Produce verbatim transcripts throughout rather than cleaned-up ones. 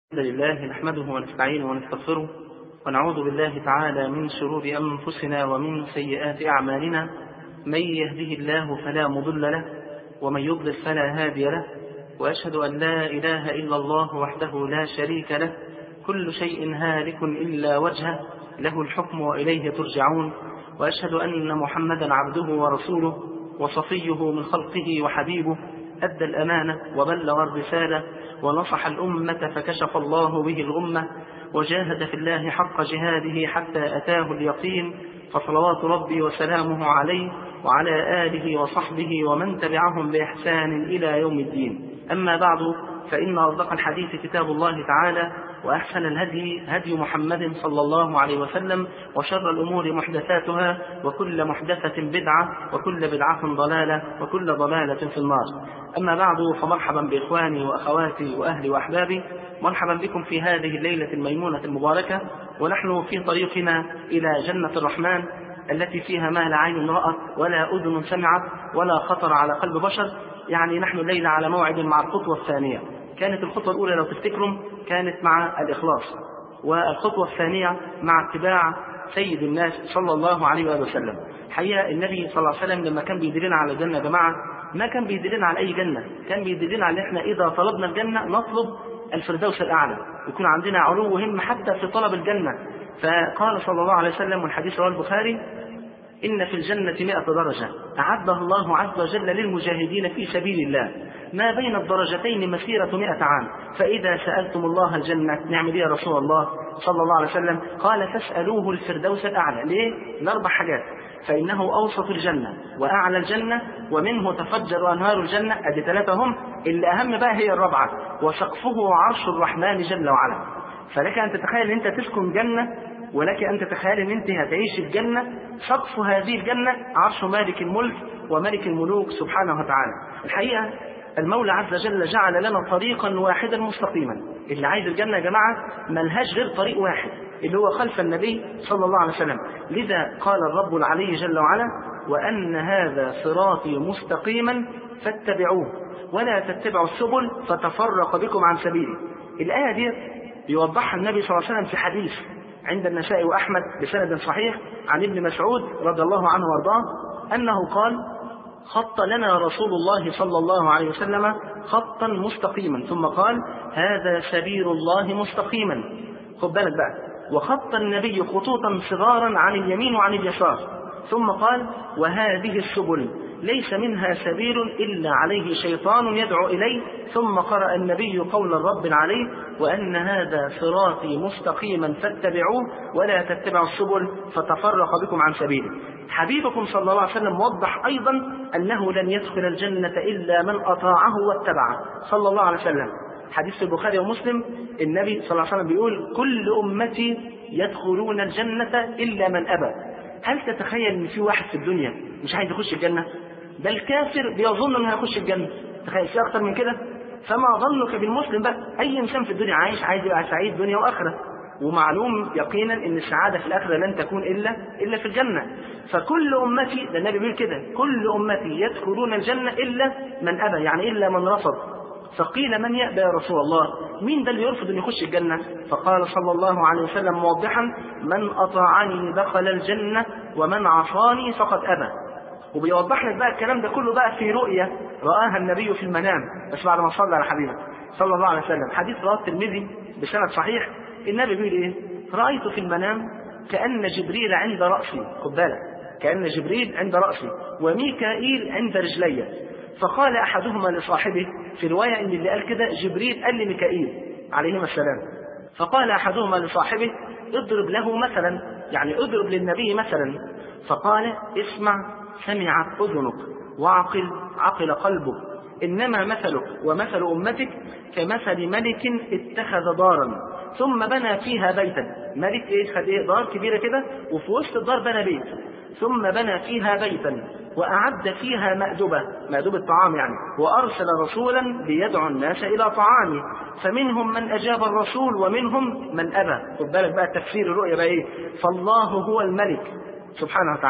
الحمد لله نحمده ونستعينه ونستغفره ونعوذ بالله تعالى من شرور أنفسنا ومن سيئات أعمالنا. من يهده الله فلا مضل له ومن يضلل فلا هادي له، وأشهد أن لا إله إلا الله وحده لا شريك له، كل شيء هالك إلا وجهه، له الحكم وإليه ترجعون. وأشهد أن محمدا عبده ورسوله وصفيه من خلقه وحبيبه، أدى الأمانة وبلغ الرسالة ونصح الأمة فكشف الله به الغمة، وجاهد في الله حق جهاده حتى أتاه اليقين، فصلوات ربي وسلامه عليه وعلى آله وصحبه ومن تبعهم بإحسان إلى يوم الدين. أما بعد، فإن أصدق الحديث كتاب الله تعالى، وأحسن الهدي هدي محمد صلى الله عليه وسلم، وشر الأمور محدثاتها، وكل محدثة بدعة، وكل بدعة ضلالة، وكل ضلالة في النار. أما بعد، فمرحبا بإخواني وأخواتي وأهلي وأحبابي، مرحبا بكم في هذه الليلة الميمونة المباركة، ونحن في طريقنا إلى جنة الرحمن التي فيها ما لا عين رأت ولا أذن سمعت ولا خطر على قلب بشر. يعني نحن الليلة على موعد مع الخطوة الثانية. كانت الخطوة الأولى لو تفتكروا كانت مع الإخلاص، والخطوة الثانية مع اتباع سيد الناس صلى الله عليه وسلم. حقيقة النبي صلى الله عليه وسلم لما كان بيدلنا على الجنة يا جماعة، ما كان بيدلنا على أي جنة، كان بيدلنا على إحنا إذا طلبنا الجنة نطلب الفردوس الأعلى، يكون عندنا علو هم حتى في طلب الجنة. فقال صلى الله عليه وسلم، والحديث رواه البخاري: إن في الجنة مئة درجة أعدها الله عز وجل للمجاهدين في سبيل الله، ما بين الدرجتين مسيرة مئة عام، فإذا سألتم الله الجنة نعمل إيه يا رسول الله صلى الله عليه وسلم؟ قال: فاسألوه الفردوس الأعلى. ليه؟ لأربع حاجات: فإنه أوسط الجنة وأعلى الجنة ومنه تفجر أنهار الجنة، أدي ثلاثة هم، اللي أهم بقى هي الرابعة: وسقفه عرش الرحمن جل وعلا. فلك أن تتخيل أن أنت تسكن جنة، ولك أن تتخيل أن أنت هتعيش في الجنة، سقف هذه الجنة عرش مالك الملك وملك الملوك سبحانه وتعالى. الحقيقة المولى عز وجل جعل لنا طريقا واحدا مستقيما. اللي عايز الجنة يا جماعة ملهاش غير طريق واحد، اللي هو خلف النبي صلى الله عليه وسلم. لذا قال الرب العلي جل وعلا: وأن هذا صراطي مستقيما فاتبعوه ولا تتبعوا السبل فتفرق بكم عن سبيله. الآية دي يوضحها النبي صلى الله عليه وسلم في حديث عند النسائي وأحمد بسند صحيح عن ابن مسعود رضي الله عنه وارضاه أنه قال: خط لنا رسول الله صلى الله عليه وسلم خطا مستقيما، ثم قال: هذا سبيل الله مستقيما. خد بالك بقى: وخط النبي خطوطا صغارا عن اليمين وعن اليسار، ثم قال: وهذه السبل ليس منها سبيل إلا عليه شيطان يدعو إليه، ثم قرأ النبي قول الرب عليه: وأن هذا صراطي مستقيما فاتبعوه ولا تتبعوا السبل فتفرق بكم عن سبيله. حبيبكم صلى الله عليه وسلم وضح أيضا أنه لن يدخل الجنة إلا من أطاعه واتبعه صلى الله عليه وسلم. حديث البخاري ومسلم، النبي صلى الله عليه وسلم بيقول: كل أمتي يدخلون الجنة إلا من أبى. هل تتخيل أن في واحد في الدنيا مش عايز يخش الجنة؟ ده الكافر بيظن أنه هيخش الجنة. تخيل في أكتر من كده؟ فما ظنك بالمسلم بقى؟ أي إنسان في الدنيا عايش عايز يبقى سعيد دنيا وآخرة، ومعلوم يقينا أن السعادة في الآخرة لن تكون إلا إلا في الجنة. فكل أمتي، ده النبي بيقول كده: كل أمتي يدخلون الجنة إلا من أبى، يعني إلا من رفض. فقيل: من يأبى يا رسول الله؟ مين ده اللي يرفض أن يخش الجنة؟ فقال صلى الله عليه وسلم موضحا: من أطاعني دخل الجنة ومن عصاني فقد أبى. وبيوضح لك بقى الكلام ده كله بقى في رؤية رآها النبي في المنام، بس بعد ما صلى على حبيبه صلى الله عليه وسلم. حديث رواه الترمذي بسند صحيح، النبي بيقول ايه: رأيت في المنام كأن جبريل عند رأسي. خد بالك: كأن جبريل عند رأسي وميكائيل عند رجلي. فقال أحدهما لصاحبه، في رواية إن اللي قال كده جبريل قال لميكائيل عليهما السلام، فقال أحدهما لصاحبه: اضرب له مثلا، يعني اضرب للنبي مثلا. فقال: اسمع سمعت أذنك وعقل عقل قلبك، إنما مثلك ومثل أمتك كمثل ملك اتخذ دارا ثم بنى فيها بيتا. ملك إيه؟ خد إيه؟ دار كبيرة كده، وفي وسط الدار بنى بيت، ثم بنى فيها بيتا وأعد فيها مأدبة، مأدبة طعام يعني، وأرسل رسولا ليدعو الناس إلى طعامه، فمنهم من أجاب الرسول ومنهم من أبى. خد بالك بقى تفسير الرؤيا بقى إيه: فالله هو الملك سبحانه وتعالى،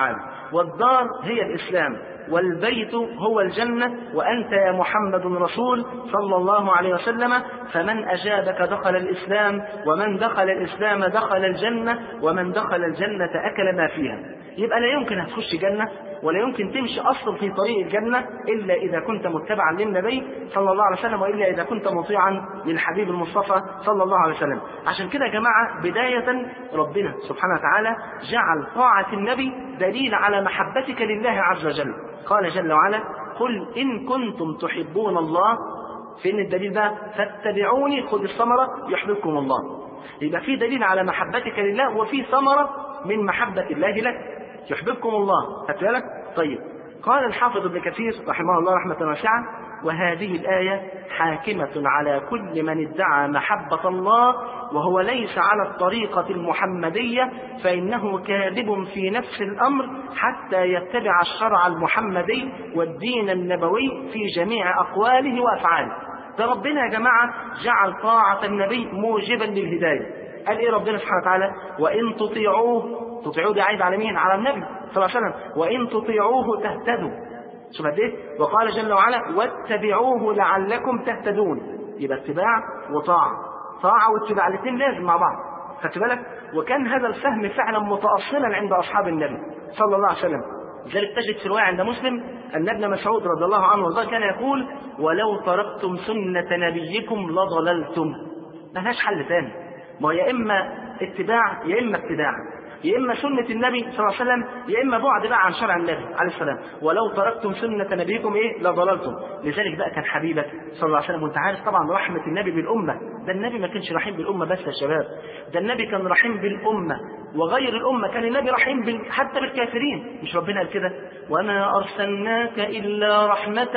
والدار هي الإسلام، والبيت هو الجنة، وأنت يا محمد رسول صلى الله عليه وسلم، فمن أجابك دخل الإسلام، ومن دخل الإسلام دخل الجنة، ومن دخل الجنة أكل ما فيها. يبقى لا يمكن هتخش جنة ولا يمكن تمشي أصلا في طريق الجنة إلا إذا كنت متبعا للنبي صلى الله عليه وسلم، وإلا إذا كنت مطيعا للحبيب المصطفى صلى الله عليه وسلم. عشان كده يا جماعة بداية ربنا سبحانه وتعالى جعل طاعة النبي دليل على محبتك لله عز وجل. قال جل وعلا: قل إن كنتم تحبون الله. فين الدليل ده؟ فاتبعوني، خذ الثمرة يحببكم الله. يبقى في دليل على محبتك لله، وفي ثمرة من محبة الله لك، يحببكم الله. خدت بالك؟ طيب، قال الحافظ ابن كثير رحمه الله رحمة واسعة: وهذه الآية حاكمة على كل من ادعى محبة الله وهو ليس على الطريقة المحمدية، فإنه كاذب في نفس الأمر حتى يتبع الشرع المحمدي والدين النبوي في جميع أقواله وأفعاله. فربنا يا جماعة جعل طاعة النبي موجبا للهداية. قال إيه ربنا سبحانه وتعالى؟ وإن تطيعوه، تطيعوه دي عايد على مين؟ على النبي صلى الله عليه وسلم. وإن تطيعوه تهتدوا. شوف قد ايه؟ وقال جل وعلا: واتبعوه لعلكم تهتدون. يبقى اتباع وطاعة، طاعة واتباع الاثنين لازم مع بعض. خدت بالك؟ وكان هذا الفهم فعلا متأصلا عند أصحاب النبي صلى الله عليه وسلم. لذلك تجد في رواية عند مسلم أن ابن مسعود رضي الله عنه وارضاه كان يقول: ولو تركتم سنة نبيكم لضللتم. ملهاش حل ثاني، ما يا إما اتباع يا إما ابتداع، يا إما سنة النبي صلى الله عليه وسلم يا إما بعد بقى عن شرع النبي عليه السلام. ولو تركتم سنة نبيكم إيه؟ لضللتم. لذلك بقى كان حبيبك صلى الله عليه وسلم، وأنت عارف طبعا رحمة النبي بالأمة. ده النبي ما كانش رحيم بالأمة بس يا شباب، ده النبي كان رحيم بالأمة وغير الأمة. كان النبي رحيم بال... حتى بالكافرين. مش ربنا قال كده: وما أرسلناك إلا رحمة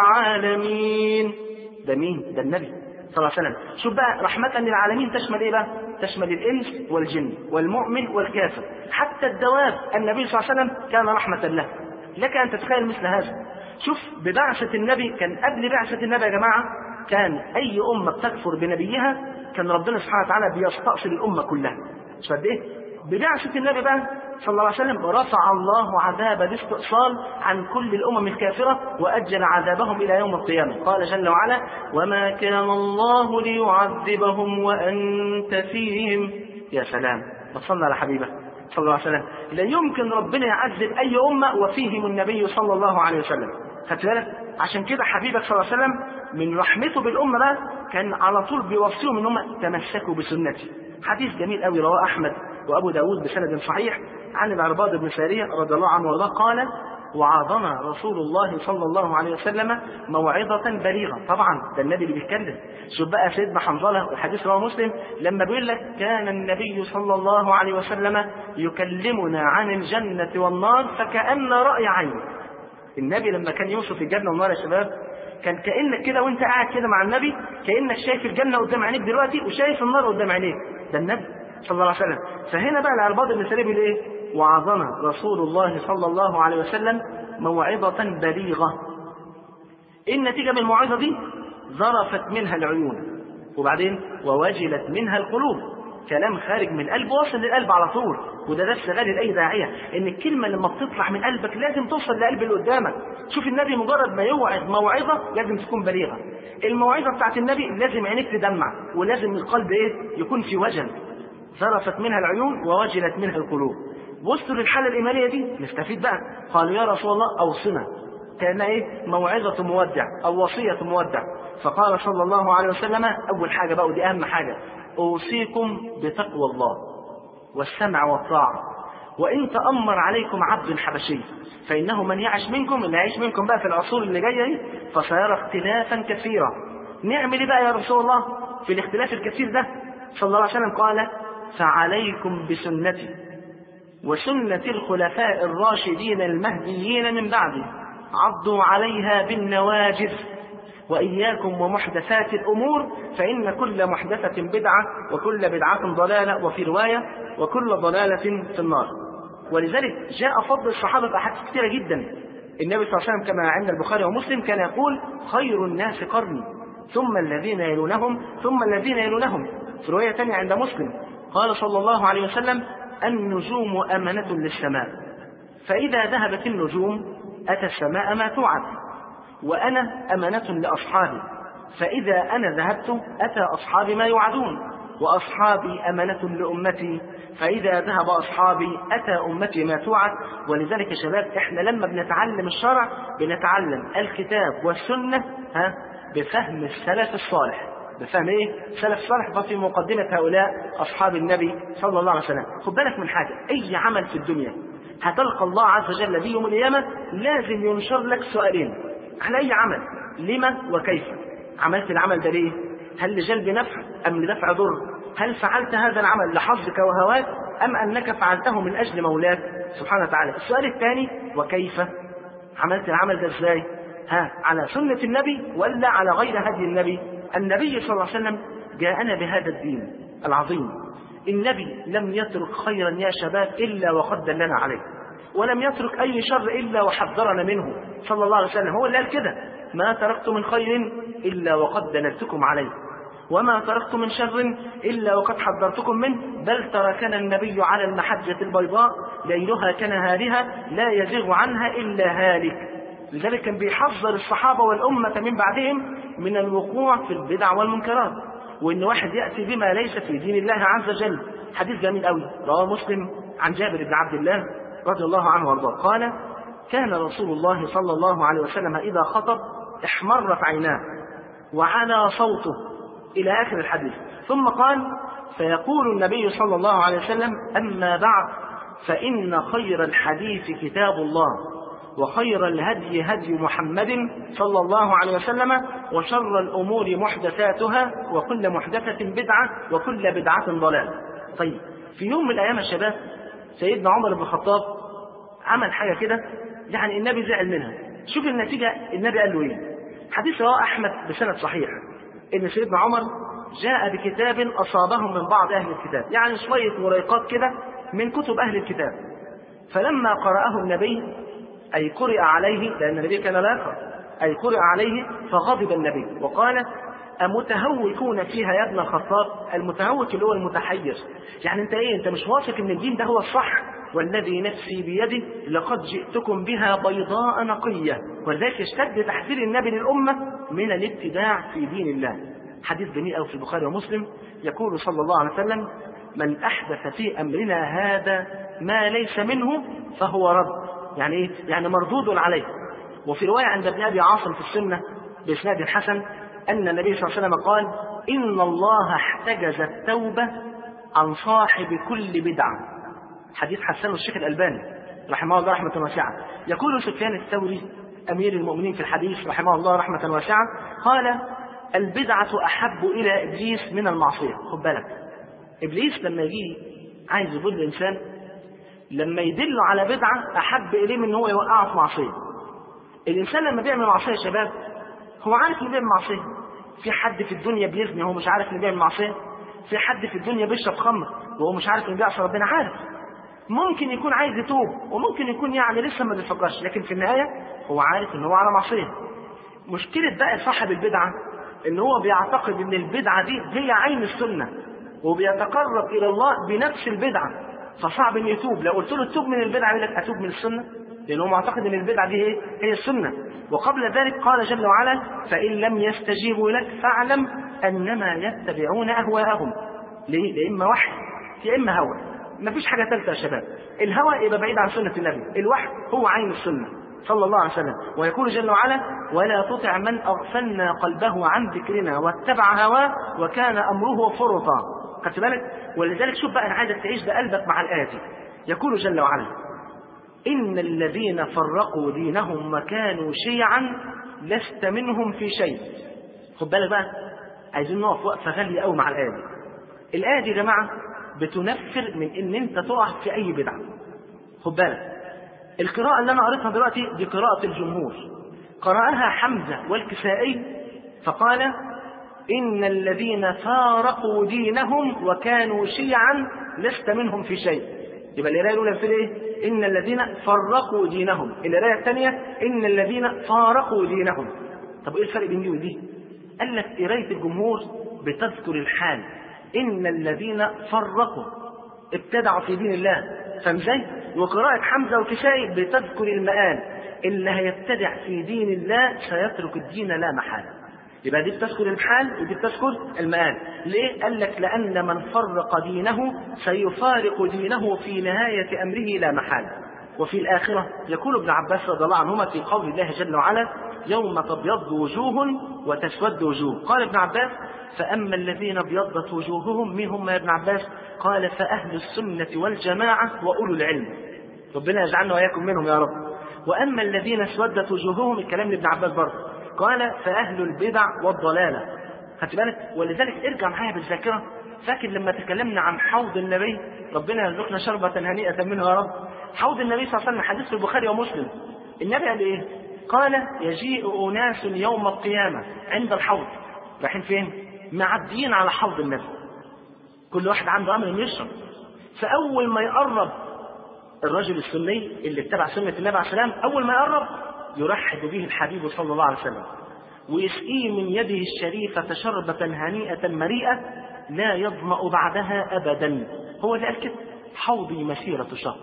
للعالمين؟ ده مين؟ ده النبي صلى الله عليه وسلم. شوف بقى، رحمة للعالمين تشمل ايه بقى؟ تشمل الانس والجن والمؤمن والكافر، حتى الدواب. النبي صلى الله عليه وسلم كان رحمة له. لك ان تتخيل مثل هذا. شوف ببعثة النبي، كان قبل بعثة النبي يا جماعة كان اي امة بتكفر بنبيها كان ربنا سبحانه وتعالى بيستأصل الامة كلها. مش قد ايه؟ ببعثة النبي بقى صلى الله عليه وسلم رفع الله عذاب الاستئصال عن كل الأمم الكافرة وأجل عذابهم إلى يوم القيامة. قال جل وعلا: وما كان الله ليعذبهم وأنت فيهم. يا سلام، وصلنا على حبيبه صلى الله عليه وسلم. لا يمكن ربنا يعذب أي أمة وفيهم النبي صلى الله عليه وسلم. خدت بالك؟ عشان كده حبيبك صلى الله عليه وسلم من رحمته بالأمة بقى كان على طول بيوصيهم إنهم تمسكوا بسنتي. حديث جميل قوي رواه أحمد وأبو داود بسند صحيح عن العرباض بن سارية رضي الله عنه وارضاه قال: وعظنا رسول الله صلى الله عليه وسلم موعظة بليغة. طبعا ده النبي اللي بيتكلم. شوف بقى سيدنا حنظلة الحديث رواه مسلم لما بيقول لك: كان النبي صلى الله عليه وسلم يكلمنا عن الجنة والنار فكأن رأي عين. النبي لما كان يوصف الجنة والنار يا شباب كان كأنك كده وانت قاعد كده مع النبي كأنك شايف الجنة قدام عينيك دلوقتي وشايف النار قدام عينيك. ده النبي صلى الله عليه وسلم. فهنا بقى العرباض بن سارية بيقول ايه؟ وعظنا رسول الله صلى الله عليه وسلم موعظة بليغة. النتيجة من الموعظة دي ذرفت منها العيون، وبعدين ووجلت منها القلوب. كلام خارج من القلب واصل للقلب على طول. وده درس غالي لأي داعية، ان الكلمة لما بتطلع من قلبك لازم توصل لقلب اللي قدامك. شوف النبي مجرد ما يوعظ موعظة لازم تكون بليغة. الموعظة بتاعت النبي لازم عينيك تدمع، ولازم القلب ايه؟ يكون في وجل. ذرفت منها العيون ووجلت منها القلوب. بصوا للحالة الإيمانية دي نستفيد بقى. قالوا: يا رسول الله أوصنا. كان ايه؟ موعظة مودع أو وصية مودع. فقال صلى الله عليه وسلم: أول حاجة بقى ودي أهم حاجة، أوصيكم بتقوى الله والسمع والطاعة، وإن تأمر عليكم عبد حبشي فإنه من يعش منكم، اللي يعيش منكم بقى في العصور اللي جاية فسيرى اختلافا كثيرا. نعمل ايه بقى يا رسول الله في الاختلاف الكثير ده؟ صلى الله عليه وسلم قال: فعليكم بسنتي وسنة الخلفاء الراشدين المهديين من بعدي، عضوا عليها بالنواجذ، وإياكم ومحدثات الأمور فإن كل محدثة بدعة وكل بدعة ضلالة، وفي رواية وكل ضلالة في النار. ولذلك جاء فضل الصحابة بأحاديث كثيرة جدا. النبي صلى الله عليه وسلم كما عند البخاري ومسلم كان يقول: خير الناس قرني ثم الذين يلونهم ثم الذين يلونهم. في رواية ثانية عند مسلم قال صلى الله عليه وسلم: النجوم أمنة للسماء، فإذا ذهبت النجوم أتى السماء ما توعد، وأنا أمانة لأصحابي، فإذا أنا ذهبت أتى أصحابي ما يوعدون، وأصحابي أمانة لأمتي، فإذا ذهب أصحابي أتى أمتي ما توعد. ولذلك يا شباب إحنا لما بنتعلم الشرع بنتعلم الكتاب والسنة ها بفهم السلف الصالح. بفهم إيه؟ السلف الصالح. ففي مقدمة هؤلاء أصحاب النبي صلى الله عليه وسلم. خد بالك من حاجة، أي عمل في الدنيا هتلقى الله عز وجل به يوم القيامة لازم ينشر لك سؤالين على أي عمل: لما وكيف. عملت العمل ده ليه؟ هل لجلب نفع أم لدفع ضر؟ هل فعلت هذا العمل لحظك وهواك أم أنك فعلته من أجل مولاك سبحانه وتعالى؟ السؤال الثاني: وكيف. عملت العمل ده ازاي؟ ها على سنة النبي ولا على غير هدي النبي؟ النبي صلى الله عليه وسلم جاءنا بهذا الدين العظيم. النبي لم يترك خيرا يا شباب إلا وقد دلنا عليه، ولم يترك أي شر إلا وحذرنا منه صلى الله عليه وسلم. هو اللي قال كده: ما تركت من خير إلا وقد دللتكم عليه، وما تركت من شر إلا وقد حذرتكم منه، بل تركنا النبي على المحجة البيضاء ليلها كنهارها لا يزيغ عنها إلا هالك. لذلك كان بيحذر الصحابة والأمة من بعدهم من الوقوع في البدع والمنكرات، وإن واحد يأتي بما ليس في دين الله عز وجل. حديث جميل قوي رواه مسلم عن جابر بن عبد الله رضي الله عنه وارضاه قال: كان رسول الله صلى الله عليه وسلم إذا خطب احمرت عيناه وعلى صوته إلى آخر الحديث. ثم قال: فيقول النبي صلى الله عليه وسلم: أما بعد، فإن خير الحديث كتاب الله، وخير الهدي هدي محمد صلى الله عليه وسلم، وشر الأمور محدثاتها، وكل محدثة بدعة، وكل بدعة ضلال. طيب، في يوم من الأيام يا شباب سيدنا عمر بن الخطاب عمل حاجة كده يعني النبي زعل منها. شوف النتيجة، النبي قال له إيه؟ حديث رواه أحمد بسند صحيح إن سيدنا عمر جاء بكتاب أصابهم من بعض أهل الكتاب، يعني شوية مريقات كده من كتب أهل الكتاب. فلما قرأه النبي، أي قرئ عليه، لأن النبي كان لا يقرأ، أي قرئ عليه، فغضب النبي وقال: أمتهوكون فيها يا ابن الخطاب؟ المتهوك اللي هو المتحير، يعني أنت إيه؟ أنت مش واثق إن الدين ده هو الصح؟ والذي نفسي بيده لقد جئتكم بها بيضاء نقية. ولذلك اشتد تحذير النبي للأمة من الابتداع في دين الله. حديث جميل أوي في البخاري ومسلم، يقول صلى الله عليه وسلم: من أحدث في أمرنا هذا ما ليس منه فهو رد. يعني إيه؟ يعني مردود عليه. وفي رواية عند ابن أبي عاصم في السنة بإسناد حسن أن النبي صلى الله عليه وسلم قال: إن الله احتجز التوبة عن صاحب كل بدعة. حديث حسنه الشيخ الألباني رحمه الله رحمة واسعة. يقول سفيان الثوري أمير المؤمنين في الحديث رحمه الله رحمة واسعة قال: البدعة أحب إلى إبليس من المعصية. خد بالك، إبليس لما يجي عايز يضل الإنسان، لما يدله على بدعة أحب إليه من أنه هو يوقعه في معصية. الإنسان لما بيعمل معصية يا شباب هو عارف إنه بيعمل معصية. في حد في الدنيا بيزني وهو مش عارف إنه بيعمل معصية؟ في حد في الدنيا بيشرب خمر وهو مش عارف إنه بيعصي ربنا؟ عارف. ممكن يكون عايز يتوب وممكن يكون يعني لسه ما بيفكرش، لكن في النهاية هو عارف إنه هو على معصية. مشكلة بقى صاحب البدعة إن هو بيعتقد إن البدعة دي هي عين السنة، وبيتقرب إلى الله بنفس البدعة، فصعب إنه يتوب. لو قلت له تتوب من البدعة يقول لك أتوب من السنة، لأنه معتقد إن البدعة دي هي هي السنة. وقبل ذلك قال جل وعلا: فإن لم يستجيبوا لك فاعلم أنما يتبعون أهواءهم. ليه؟ يا إما وحي يا إما هوى، مفيش حاجة ثالثة يا شباب. الهوى يبقى بعيد عن سنة النبي، الوحي هو عين السنة صلى الله عليه وسلم. ويقول جل وعلا: ولا تطع من أغفلنا قلبه عن ذكرنا واتبع هواه وكان أمره فرطا. خدت بالك؟ ولذلك شوف بقى، أنا عايزك تعيش بقلبك مع الآية دي. يقول جل وعلا: إن الذين فرقوا دينهم وكانوا شيعا لست منهم في شيء. خد بالك بقى، عايزين نقف وقفة غالية قوي مع الآية دي. الآية دي يا جماعة بتنفر من إن أنت تقع في أي بدعة. خد بالك، القراءة اللي أنا قريتها دلوقتي دي قراءة الجمهور، قرأها حمزة والكسائي فقال: إن الذين فارقوا دينهم وكانوا شيعا لست منهم في شيء. يبقى القراءة الأولى في إيه؟ إن الذين فرقوا دينهم. القراءة الثانية: إن الذين فارقوا دينهم. طب إيه الفرق بين دي ودي؟ قال لك قراءة الجمهور بتذكر الحال، إن الذين فرقوا ابتدعوا في دين الله، فاهم ازاي؟ وقراءة حمزة وكسائي بتذكر المآل، اللي هيبتدع في دين الله سيترك الدين لا محالة. يبقى دي بتذكر الحال ودي بتذكر المآل. ليه؟ قال لك لأن من فرق دينه سيفارق دينه في نهاية أمره لا محالة. وفي الآخرة يقول ابن عباس رضي الله عنهما في قول الله جل وعلا: يوم تبيض وجوه وتسود وجوه. قال ابن عباس: فأما الذين ابيضت وجوههم من هم يا ابن عباس؟ قال: فأهل السنة والجماعة وأولو العلم. ربنا يجعلنا وإياكم منهم يا رب. وأما الذين اسودت وجوههم، الكلام لابن عباس برضه، قال: فأهل البدع والضلالة. خدت بالك؟ ولذلك ارجع معايا بالذاكرة، فاكر لما تكلمنا عن حوض النبي، ربنا يرزقنا شربة هنيئة منه يا رب. حوض النبي صلى الله عليه وسلم، حديث في البخاري ومسلم، النبي قال ايه؟ قال: يجيء أناس يوم القيامة عند الحوض. رايحين فين؟ معديين على حوض النبي، كل واحد عنده أمر انه يشرب. فأول ما يقرب الرجل السني اللي اتبع سنة النبي عليه السلام، أول ما يقرب يرحب به الحبيب صلى الله عليه وسلم ويسقيه من يده الشريفة شربة هنيئة مريئة لا يظمأ بعدها أبدا. هو اللي قال كده: حوضي مسيرة شهر،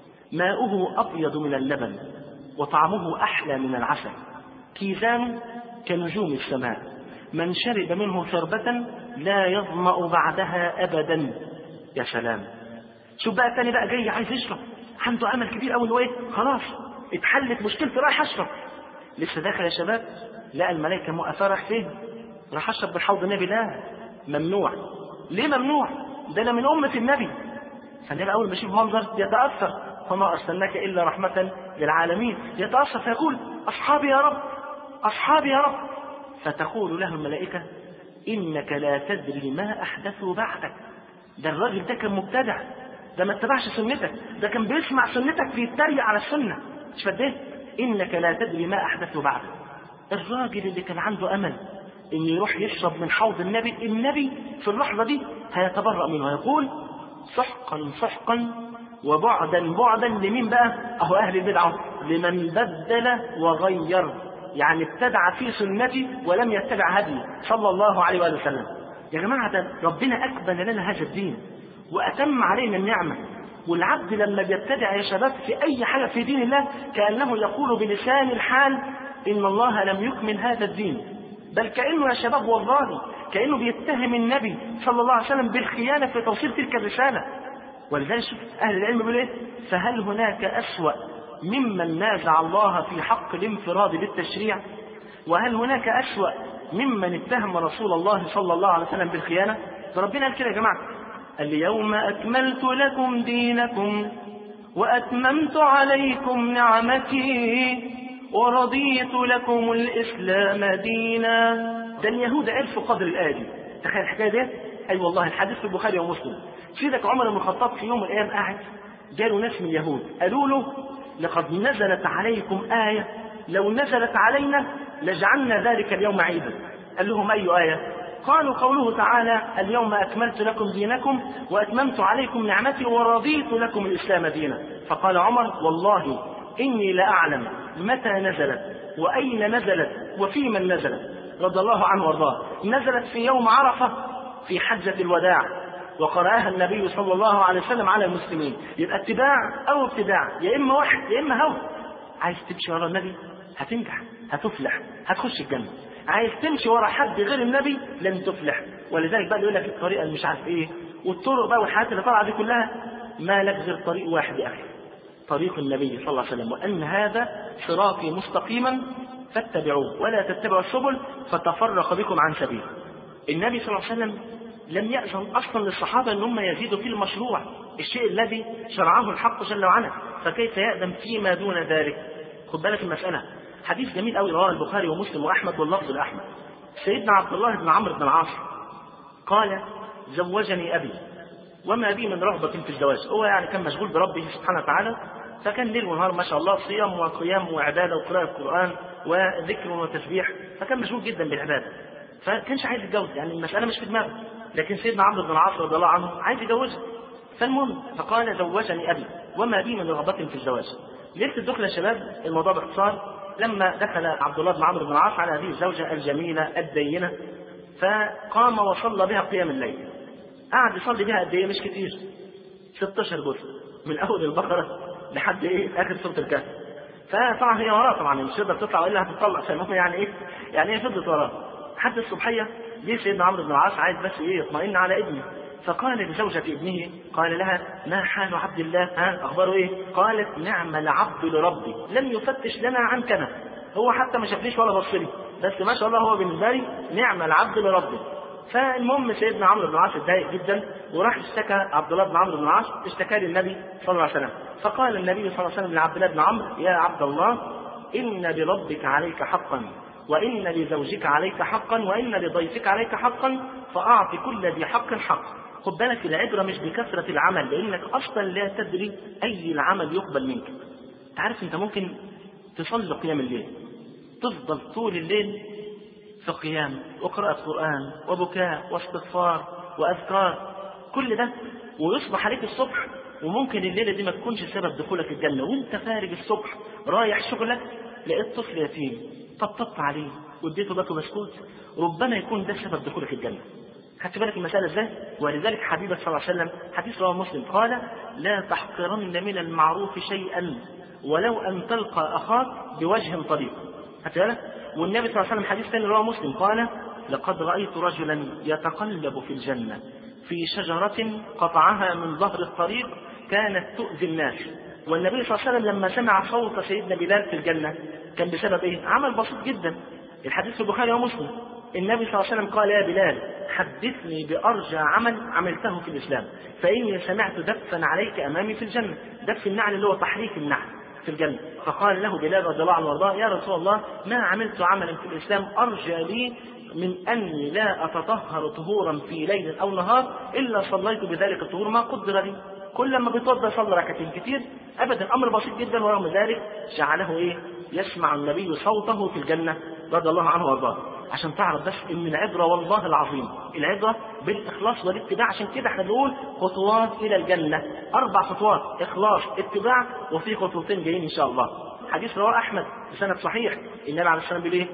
ماؤه أبيض من اللبن وطعمه أحلى من العسل، كيزان كنجوم السماء، من شرب منه شربة لا يظمأ بعدها أبدا. يا سلام. شوف بقى الثاني بقى جاي عايز يشرب، عنده أمل كبير أوي إنه إيه؟ خلاص اتحلت مشكلتي، رايح أشرب. لسه داخل يا شباب، لقى الملائكة موقفة، راح فين؟ راح أشرب بالحوض النبي. لا، ممنوع. ليه ممنوع؟ ده أنا من أمة النبي. فالنبي أول ما يشوف منظر يتأثر: وما أرسلناك إلا رحمة للعالمين. يتأثر فيقول: أصحابي يا رب، أصحابي يا رب. فتقول له الملائكة: إنك لا تدري ما أحدثوا بعدك. ده الراجل ده كان مبتدع، ده ما اتبعش سنتك، ده كان بيسمع سنتك بيتريق على السنة. مش فده؟ إنك لا تدري ما أحدثوا بعدك. الراجل اللي كان عنده أمل إن يروح يشرب من حوض النبي، النبي في اللحظة دي هيتبرأ منه ويقول: سحقا سحقا وبعدا بعدا. لمين بقى؟ أهو أهل البدعة، لمن بدل وغير، يعني ابتدع في سنتي ولم يتبع هدي صلى الله عليه وآله وسلم. يا جماعة، ده ربنا أكمل لنا هذا الدين وأتم علينا النعمة. والعبد لما بيبتدع يا شباب في أي حاجة في دين الله كأنه يقول بلسان الحال: إن الله لم يكمل هذا الدين. بل كأنه يا شباب والله كأنه بيتهم النبي صلى الله عليه وسلم بالخيانة في توصيل تلك الرسالة. ولذلك شوف أهل العلم بيقولوا إيه؟ فهل هناك أسوأ ممن نازع الله في حق الانفراد بالتشريع؟ وهل هناك أسوأ ممن اتهم رسول الله صلى الله عليه وسلم بالخيانة؟ فربنا قال كده يا جماعة: اليوم أكملت لكم دينكم وأتممت عليكم نعمتي ورضيت لكم الإسلام دينا. ده اليهود ألف قدر الآية دي. تخيل الحكاية دي؟ أي والله الحديث في البخاري ومسلم. سيدك عمر بن الخطاب في يوم من الأيام قاعد، جاله ناس من اليهود قالوا له: لقد نزلت عليكم آية لو نزلت علينا لجعلنا ذلك اليوم عيدا. قال لهم: أي آية؟ قالوا: قوله تعالى: اليوم أكملت لكم دينكم وأتممت عليكم نعمتي ورضيت لكم الإسلام دينا. فقال عمر: والله إني لأعلم متى نزلت وأين نزلت وفي من نزلت، رضي الله عنه وارضاه. نزلت في يوم عرفة في حجة الوداع، وقرأها النبي صلى الله عليه وسلم على المسلمين. يبقى اتباع أو ابتداع، يا إما واحد يا إما هوى. عايز تمشي ورا النبي هتنجح، هتفلح، هتخش الجنة. عايز تمشي ورا حد غير النبي لن تفلح. ولذلك بقى يقول لك الطريقة اللي مش عارف ايه والطرق بقى والحاجات اللي طالعه دي كلها، ما لك غير طريق واحد يا اخي، طريق النبي صلى الله عليه وسلم: وان هذا صراطي مستقيما فاتبعوه ولا تتبعوا السبل فتفرق بكم عن سبيله. النبي صلى الله عليه وسلم لم يأذن اصلا للصحابه ان هم يزيدوا في المشروع، الشيء الذي شرعه الحق جل وعلا، فكيف يأذن فيما دون ذلك؟ خد بالك المسألة. حديث جميل قوي رواه البخاري ومسلم واحمد واللفظ لاحمد. سيدنا عبد الله بن عمرو بن العاص قال: زوجني ابي وما بي من رغبة في الزواج. هو يعني كان مشغول بربه سبحانه وتعالى، فكان ليل ونهار ما شاء الله صيام وقيام وعبادة وقراءة القرآن وذكر وتسبيح، فكان مشغول جدا بالعبادة، فكانش عايز يتجوز، يعني المسألة مش في دماغه. لكن سيدنا عمرو بن العاص رضي الله عنه عايز يتجوزها. فالمهم فقال: زوجني ابي وما بي من رغبة في الزواج. ليلة الدخل يا شباب، الموضوع باختصار: لما دخل عبد الله بن عمرو بن العاص على هذه الزوجة الجميلة الدينة، فقام وصلى بها قيام الليل. قعد يصلي بها قد ايه؟ مش كتير، ستاشر جزء من اول البقرة لحد ايه اخر سوره الكهف. فطبعا هي وراه طبعا مش تقدر تطلع والا هتطلق، فالمهم يعني ايه يعني ايه فضلت وراه لحد الصبحيه. جه سيدنا عمرو بن العاص عايز بس ايه يطمئن على ابنه، فقال لزوجة ابنه قال لها ما حال عبد الله؟ ها اخباره ايه؟ قالت نعم العبد لربي لم يفتش لنا عن كنف، هو حتى ما شافنيش ولا بص لي، بس ما شاء الله هو بالنسبه لي نعم العبد لربي. فالمهم سيدنا عمرو بن العاص اتضايق جدا وراح اشتكى عبد الله بن عمرو بن العاص، اشتكى للنبي صلى الله عليه وسلم. فقال النبي صلى الله عليه وسلم لعبد الله بن عمرو يا عبد الله ان لربك عليك حقا وان لزوجك عليك حقا وان لضيفك عليك حقا فاعط كل ذي حق حق. خد بالك العبره مش بكثره العمل، لانك اصلا لا تدري اي العمل يقبل منك. تعرف انت ممكن تصلي قيام الليل تفضل طول الليل في قيام وقراءة قرآن وبكاء واستغفار وأذكار كل ده، ويصبح عليك الصبح وممكن الليلة دي ما تكونش سبب دخولك الجنة، وانت خارج الصبح رايح شغلك لقيت طفل يتيم طبطبت عليه واديته باكو بسكوت، ربما يكون ده سبب دخولك الجنة. خدت بالك المسألة ازاي؟ ولذلك حبيبك صلى الله عليه وسلم حديث رواه مسلم قال لا تحقرن من المعروف شيئا ولو أن تلقى أخاك بوجه طليق. خدت بالك؟ والنبي صلى الله عليه وسلم حديث ثاني رواه مسلم قال لقد رأيت رجلا يتقلب في الجنة في شجرة قطعها من ظهر الطريق كانت تؤذي الناس. والنبي صلى الله عليه وسلم لما سمع صوت سيدنا بلال في الجنة كان بسبب ايه؟ عمل بسيط جدا. الحديث في البخاري ومسلم النبي صلى الله عليه وسلم قال يا بلال حدثني بأرجى عمل عملته في الإسلام فإني سمعت دفا عليك أمامي في الجنة. دف النعل اللي هو تحريك النعل في الجنة. فقال له بلال رضي الله عنه وارضاه يا رسول الله ما عملت عملا في الإسلام أرجى لي من أني لا أتطهر طهورا في ليل أو نهار إلا صليت بذلك الطهور ما قدر لي. كل ما بيتوضا صلى ركعتين كتير أبدا، أمر بسيط جدا، ورغم ذلك جعله إيه؟ يسمع النبي صوته في الجنة رضي الله عنه وارضاه. عشان تعرف بس ان العبره والله العظيم العبره بالاخلاص والاتباع. عشان كده احنا بنقول خطوات الى الجنه، اربع خطوات اخلاص اتباع، وفي خطوتين جايين ان شاء الله. حديث رواه احمد بسند صحيح النبي عليه الصلاه والسلام بيقول ايه؟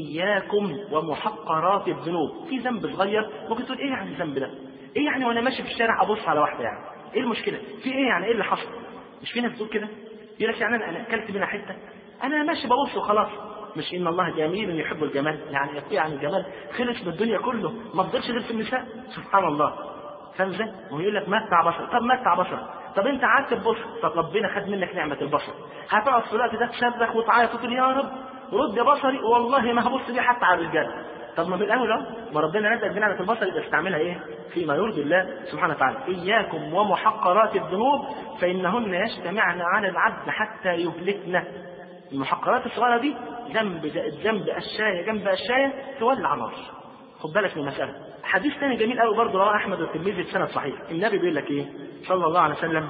اياكم ومحقرات الذنوب. في ذنب صغير ممكن تقول ايه يعني الذنب ده؟ ايه يعني وانا ماشي في الشارع ابص على واحده يعني؟ ايه المشكله؟ في ايه يعني؟ ايه اللي حصل؟ مش في ناس بتقول كده؟ يقول لك يعني انا اكلت منها حته انا ماشي ببص وخلاص. مش ان الله جميل يحب الجمال، يعني يقول عن الجمال خلص من الدنيا كله ما فضلش غير في النساء. سبحان الله. فاهم ازاي؟ ويقول لك متع بصر. طب متع بصر، طب انت قعدت تبص، طب ربنا خد منك نعمه البصر، هتقعد في الوقت ده تصرخ وتعيط وتقول يا رب رد بصري والله ما هبص بيه حتى على الرجال. طب ما من الاول اهو ما ربنا نزل بنعمه البصر يبقى استعملها ايه؟ فيما يرضي الله سبحانه وتعالى. اياكم ومحقرات الذنوب فانهن يجتمعن على العبد حتى يهلكن. المحقرات الصغيرة دي ذنب ذنب الشاية جنب الشاية تولع نار. خد بالك من المسألة. حديث ثاني جميل قوي برضه رواه أحمد والترمذي بسند صحيح. النبي بيقول لك إيه صلى الله عليه وسلم؟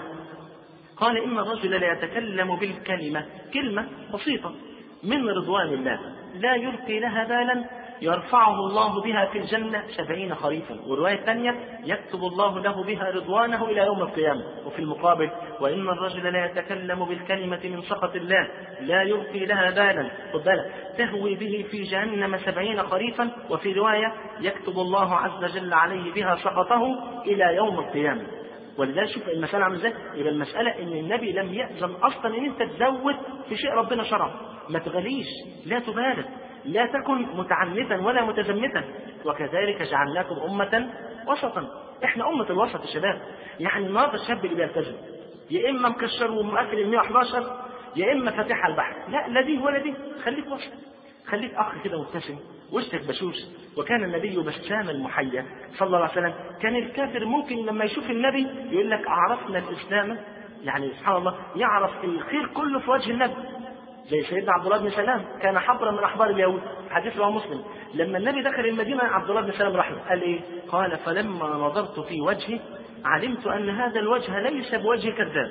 قال إن الرجل لا يتكلم بالكلمة كلمة بسيطة من رضوان الله لا يلقي لها بالا يرفعه الله بها في الجنة سبعين خريفا. والرواية الثانية يكتب الله له بها رضوانه إلى يوم القيامة. وفي المقابل وإن الرجل لا يتكلم بالكلمة من سخط الله لا يلقي لها بالا خد بالك تهوي به في جهنم سبعين خريفا. وفي رواية يكتب الله عز وجل عليه بها سخطه إلى يوم القيامة. ولذلك شوف المسألة عامله ازاي؟ يبقى المسألة إن النبي لم يأذن أصلا إن أنت تزود في شيء ربنا شرعه. ما تغليش، لا تبالغ، لا تكن متعنتا ولا متزمتا. وكذلك جعلناكم أمة وسطا. احنا أمة الوسط يا شباب. يعني النهارده الشاب اللي بيلتزم يا إما مكشر ومؤكل ال مئة وحداشر يا إما فاتح على البحر. لا لا دي ولا دي، خليك وسط، خليك أخ كده مبتسم وشك بشوش. وكان النبي بسام المحيا صلى الله عليه وسلم. كان الكافر ممكن لما يشوف النبي يقول لك عرفنا الإسلام، يعني سبحان الله يعرف الخير كله في وجه النبي. زي سيدنا عبد الله بن سلام كان حبرا من احبار اليهود. حديث رواه مسلم لما النبي دخل المدينه عبد الله بن سلام راح قال ايه؟ قال فلما نظرت في وجهه علمت ان هذا الوجه ليس بوجه كذاب.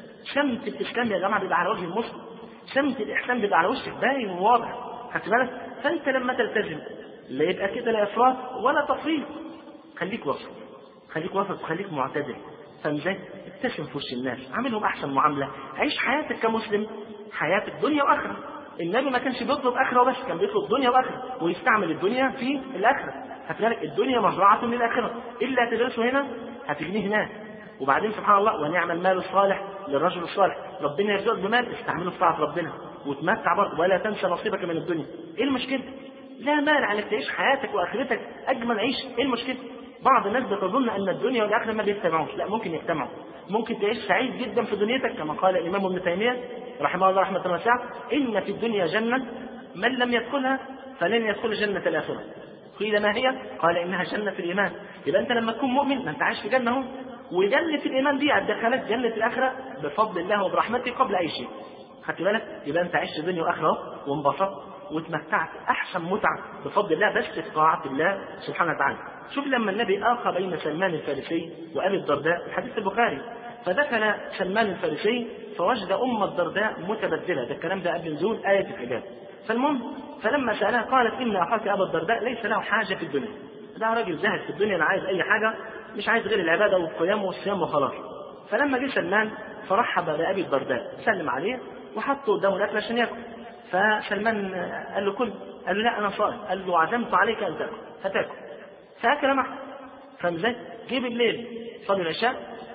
سمت الاسلام يا جماعه بيبقى على وجه المسلم، سمت الاحسان بيبقى على وشك باين وواضح. خدت بالك؟ فانت لما تلتزم لا يبقى كده لا افراط ولا تفريط، خليك وسط، خليك وسط وخليك معتدل. فاهم ازاي؟ ابتسم في وش الناس، عاملهم احسن معامله، عيش حياتك كمسلم حياتك دنيا واخره. النبي ما كانش بيطلب اخره وبس، كان بيطلب دنيا واخره ويستعمل الدنيا في الاخره. هتلاقي الدنيا مزرعه للاخره، الا تدرسه هنا هتجنيه هناك. وبعدين سبحان الله ونعم المال الصالح للرجل الصالح، ربنا يرزقك بمال استعمله في طاعة ربنا وتمتع برضه، ولا تنسى نصيبك من الدنيا. ايه المشكلة؟ لا مانع انك تعيش حياتك واخرتك اجمل عيش، ايه المشكلة؟ بعض الناس بتظن ان الدنيا والاخره ما بيجتمعوش، لا ممكن يجتمعوا، ممكن تعيش سعيد جدا في دنيتك كما قال الامام ابن تيميه رحمه الله رحمه واسعه: ان في الدنيا جنه من لم يدخلها فلن يدخل جنه الاخره. قيل ما هي؟ قال انها جنه الايمان. يبقى انت لما تكون مؤمن ما انت عايش في جنه اهو، وجنه الايمان دي هتدخلك جنه الاخره بفضل الله وبرحمته قبل اي شيء. خدت بالك؟ يبقى انت عشت دنيا واخره اهو وانبسطت وتمتعت احسن متعه بفضل الله بس في طاعه الله سبحانه وتعالى. شوف لما النبي آخى بين سلمان الفارسي وأبي الدرداء، الحديث البخاري، فدخل سلمان الفارسي فوجد أم الدرداء متبدلة، ده الكلام ده قبل نزول آية الحجاب. فالمهم فلما سألها قالت: إن أخاك أبا الدرداء ليس له حاجة في الدنيا، ده راجل زاهد في الدنيا، أنا عايز أي حاجة، مش عايز غير العبادة والقيام والصيام وخلاص. فلما جه سلمان فرحب بأبي الدرداء، سلم عليه وحطه قدامه الأكل عشان ياكل. فسلمان قال له: كل. قال له: لا أنا صائم. قال له: عزمت عليك أن تأكل، فتأكل. فأكل معه. فمزاج جه بالليل صلي العشاء،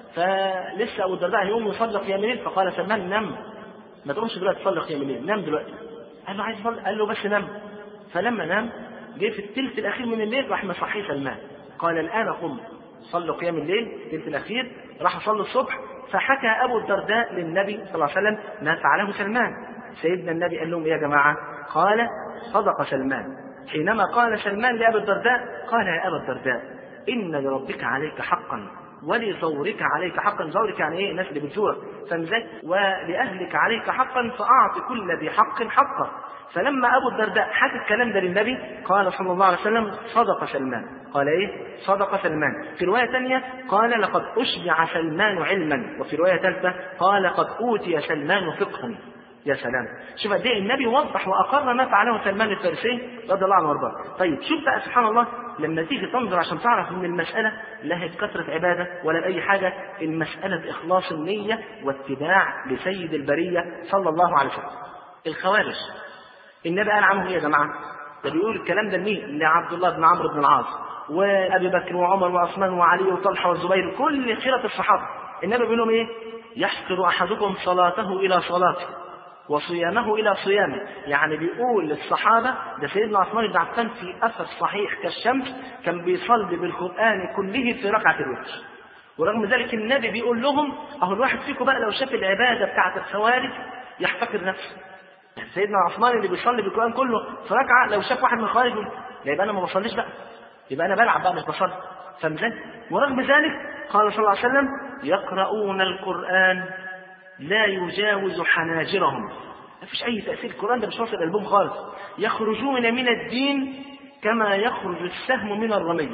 فلسه أبو الدرداء يقوم يصلي قيام الليل، فقال سلمان: نم، ما تقومش دلوقتي تصلي قيام الليل، نام دلوقتي. قال له: عايز اصلي. قال له: بس نام. فلما نام جه في الثلث الأخير من الليل راح مصحيه سلمان، قال: الآن قم صلوا قيام الليل الثلث الأخير. راح صلي الصبح، فحكى أبو الدرداء للنبي صلى الله عليه وسلم ما فعله سلمان. سيدنا النبي قال لهم: يا جماعة، قال: صدق سلمان. حينما قال سلمان لأبي الدرداء قال: يا أبا الدرداء، إن لربك عليك حقا ولزورك عليك حقا. زورك يعني ايه؟ الناس اللي بتزورك، فمزاج. ولأهلك عليك حقا فأعط كل ذي حق حقه. فلما أبو الدرداء حكى الكلام ده للنبي قال صلى الله عليه وسلم: صدق سلمان. قال ايه؟ صدق سلمان. في رواية ثانية قال: لقد أشبع سلمان علما. وفي رواية ثالثة قال: قد أوتي سلمان فقها. يا سلام، شوف قد ايه النبي وضح واقر ما فعله سلمان الفارسي رضي الله عنه وارضاه. طيب شوف بقى سبحان الله، لما تيجي تنظر عشان تعرف ان المساله لا هي بكثره عباده ولا باي حاجه، المساله اخلاص النيه واتباع لسيد البريه صلى الله عليه وسلم. الخوارج النبي قال عنهم ايه يا جماعه؟ ده بيقول الكلام ده لمين؟ لعبد الله بن عمرو بن العاص وابي بكر وعمر وعثمان وعلي وطلحه والزبير، كل خيره الصحابه. النبي بيقول لهم ايه؟ يحقر احدكم صلاته الى صلاته وصيامه إلى صيامه. يعني بيقول للصحابة، ده سيدنا عثمان بن عفان في أثر صحيح كالشمس كان بيصلي بالقرآن كله في ركعة الوتر، ورغم ذلك النبي بيقول لهم: أهو الواحد فيكم بقى لو شاف العبادة بتاعة الخوارج يحتقر نفسه. سيدنا عثمان اللي بيصلي بالقرآن كله في ركعة لو شاف واحد من الخوارج يقول: لا يبقى أنا ما بصليش بقى، يبقى أنا بلعب بقى مش بصلي. فمزاج. ورغم ذلك قال صلى الله عليه وسلم: يقرؤون القرآن لا يجاوز حناجرهم. ما فيش أي تأثير، القرآن ده مش واصل قلبهم خالص. يخرجون من الدين كما يخرج السهم من الرمية.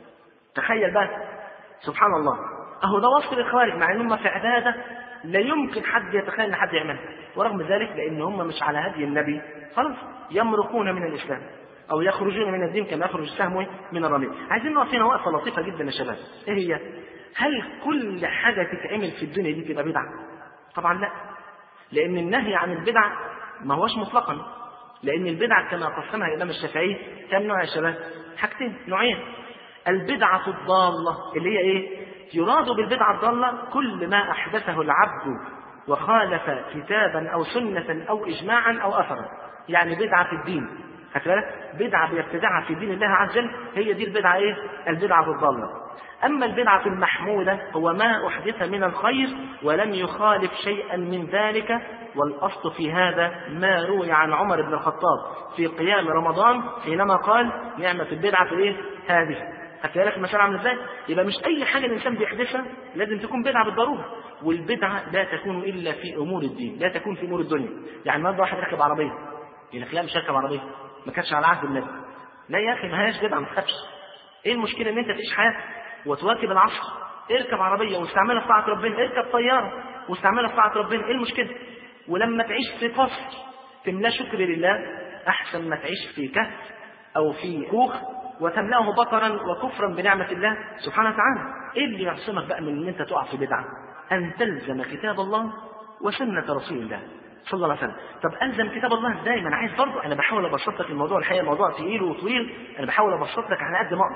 تخيل بقى سبحان الله، أهو ده وصف للخوارج، مع أنهم في عبادة لا يمكن حد يتخيل أن حد يعملها، ورغم ذلك لأن هم مش على هدي النبي خلاص يمرقون من الإسلام أو يخرجون من الدين كما يخرج السهم من الرمية. عايزين نقف هنا وقفة لطيفة جدا يا شباب. إيه هي؟ هل كل حاجة تتعمل في الدنيا دي تبقى بدعة؟ طبعا لا، لأن النهي عن البدع ما هوش مطلقا، لأن البدعة كما قسمها الإمام الشافعي كم نوع يا شباب؟ حاجتين، نوعين. البدعة الضالة اللي هي إيه؟ يراد بالبدعة الضالة كل ما أحدثه العبد وخالف كتابا أو سنة أو إجماعا أو أثرا، يعني بدعة في الدين. خدت بالك؟ بدعة بيبتدعها في دين الله عز وجل، هي دي البدعة إيه؟ البدعة الضالة. أما البدعة المحمودة هو ما أحدث من الخير ولم يخالف شيئا من ذلك. والأصل في هذا ما روي عن عمر بن الخطاب في قيام رمضان حينما قال: نعمة البدعة في إيه؟ هذه. خدت بالك المسألة عاملة إزاي؟ يبقى مش أي حاجة الإنسان بيحدثها لازم تكون بدعة بالضرورة، والبدعة لا تكون إلا في أمور الدين، لا تكون في أمور الدنيا. يعني النهارده واحد ركب عربية يقول لك: لا مش هركب عربية، ما كانش على عهد النبي. لا يا أخي، ما هياش بدعة، ما تخافش. إيه المشكلة إن أنت تعيش حياتك وتواكب العصر؟ اركب عربية واستعملها في طاعة ربنا، اركب طيارة واستعملها في طاعة ربنا، ايه المشكلة؟ ولما تعيش في قصر تملاه شكر لله احسن ما تعيش في كهف او في كوخ وتملاه بطرا وكفرا بنعمة الله سبحانه وتعالى. ايه اللي يعصمك بقى من ان انت تقع في بدعة؟ ان تلزم كتاب الله وسنة رسول الله صلى الله عليه وسلم. طب ألزم كتاب الله ازاي؟ ما انا عايز برضه، انا بحاول ابسط لك الموضوع، الحقيقه الموضوع تقيل وطويل، انا بحاول ابسط لك على قد ما اقدر.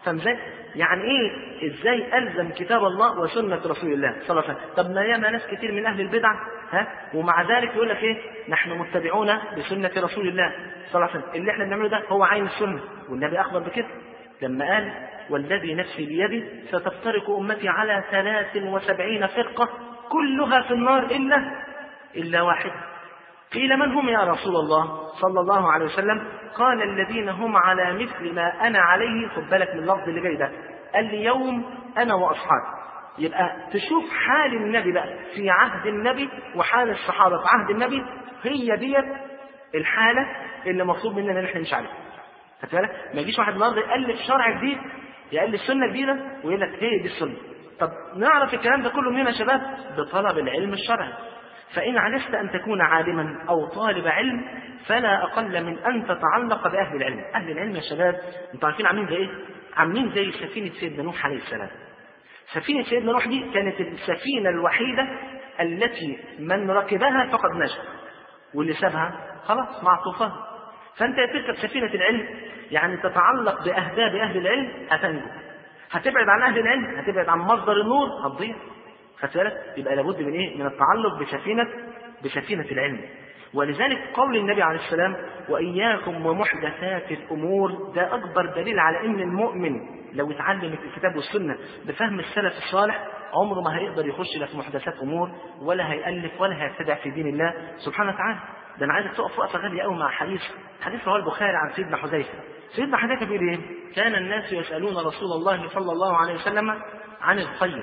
فاهم ازاي؟ يعني ايه ازاي الزم كتاب الله وسنه رسول الله صلى الله عليه وسلم؟ طب ما ياما ناس كتير من اهل البدع ها ومع ذلك يقول لك ايه؟ نحن متبعون بسنه رسول الله صلى الله عليه وسلم. اللي احنا بنعمله ده هو عين السنه، والنبي اخبر بكده لما قال والذي نفسي بيده ستفترق امتي على ثلاث وسبعين فرقه كلها في النار الا الا واحده. قيل من هم يا رسول الله صلى الله عليه وسلم؟ قال الذين هم على مثل ما أنا عليه. خد بالك من اللفظ اللي جاي ده، قال لي يوم أنا وأصحابي. يبقى تشوف حال النبي بقى في عهد النبي وحال الصحابة في عهد النبي، هي ديت الحالة اللي مطلوب مننا نحن مش عليها. خد بالك ما يجيش واحد النهارده يألف شرع جديد، يألف سنة جديدة ويقول لك هي دي السنة. طب نعرف الكلام ده كله منين يا شباب؟ بطلب العلم الشرعي. فإن عجزت أن تكون عالما أو طالب علم فلا أقل من أن تتعلق بأهل العلم. أهل العلم يا شباب أنتوا عارفين عاملين زي إيه؟ عاملين زي سفينة سيدنا نوح عليه السلام. سفينة سيدنا نوح دي كانت السفينة الوحيدة التي من ركبها فقد نجا، واللي سابها خلاص مع الطوفان. فأنت تركب سفينة العلم يعني تتعلق بأهداب أهل العلم هتنجو، هتبعد عن أهل العلم هتبعد عن مصدر النور هتضيع. خدت يبقى لابد من ايه؟ من التعلق بسفينه بسفينه العلم. ولذلك قول النبي عليه السلام واياكم ومحدثات الامور، ده اكبر دليل على ان المؤمن لو اتعلم الكتاب والسنه بفهم السلف الصالح عمره ما هيقدر يخش لا في محدثات امور ولا هيالف ولا هيبتدع في دين الله سبحانه وتعالى. ده انا عايزك تقف وقفه غاليه قوي مع حديث حديث رواه البخاري عن سيدنا حذيفه. سيدنا حذيفه بيقول ايه؟ كان الناس يسالون رسول الله صلى الله عليه وسلم عن الخير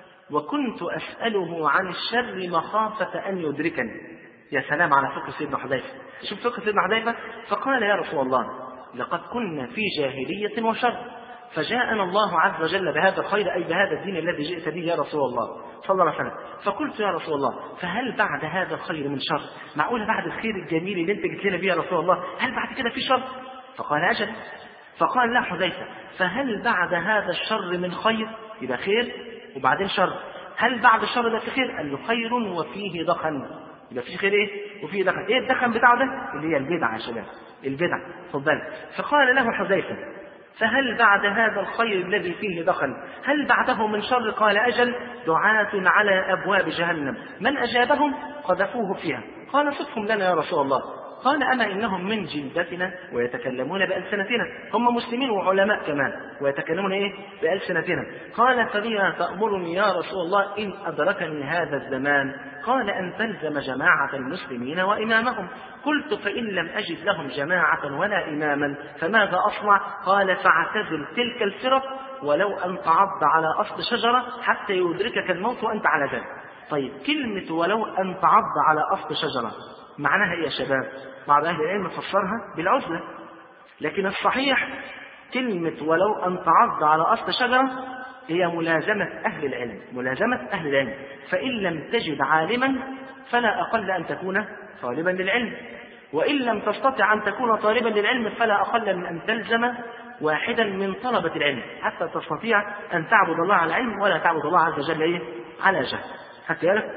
وكنت أسأله عن الشر مخافة أن يدركني. يا سلام على فقه سيدنا حذيفة. شوف فقه سيدنا حذيفة. فقال يا رسول الله لقد كنا في جاهلية وشر فجاءنا الله عز وجل بهذا الخير أي بهذا الدين الذي جئت به يا رسول الله صلى الله عليه وسلم. فقلت يا رسول الله فهل بعد هذا الخير من شر؟ معقولة بعد الخير الجميل اللي انت جئت لنا به يا رسول الله هل بعد كده في شر؟ فقال أجل. فقال لا حذيفة فهل بعد هذا الشر من خير؟ يبقى خير وبعدين شر. هل بعد الشر ده في خير؟ قال له خير وفيه دخن. يبقى في خير ايه؟ وفيه دخن. ايه الدخن بتاعه ده؟ اللي هي البدع يا شباب، البدع. خد بالك. فقال له حذيفة فهل بعد هذا الخير الذي فيه دخن هل بعده من شر؟ قال أجل. دعاة على أبواب جهنم من أجابهم قذفوه فيها. قال صفهم لنا يا رسول الله. قال أما إنهم من جلدتنا ويتكلمون بألسنتنا. هم مسلمين وعلماء كمان ويتكلمون إيه؟ بألسنتنا. قال فبما تأمرني يا رسول الله إن أدركني هذا الزمان؟ قال أن تلزم جماعة المسلمين وإمامهم. قلت فإن لم أجد لهم جماعة ولا إماما فماذا أصنع؟ قال فاعتزل تلك الفرق ولو أن تعض على أصل شجرة حتى يدركك الموت وأنت على ذلك. طيب كلمة ولو أن تعض على أصل شجرة معناها إيه يا شباب؟ بعض أهل العلم فسرها بالعزلة، لكن الصحيح كلمة ولو أن تعض على أصل شجرة هي ملازمة أهل العلم، ملازمة أهل العلم. فإن لم تجد عالما فلا أقل أن تكون طالبا للعلم، وإن لم تستطع أن تكون طالبا للعلم فلا أقل من أن تلزم واحدا من طلبة العلم حتى تستطيع أن تعبد الله على علم ولا تعبد الله عز وجل إيه؟ على جهل. حتى يالك.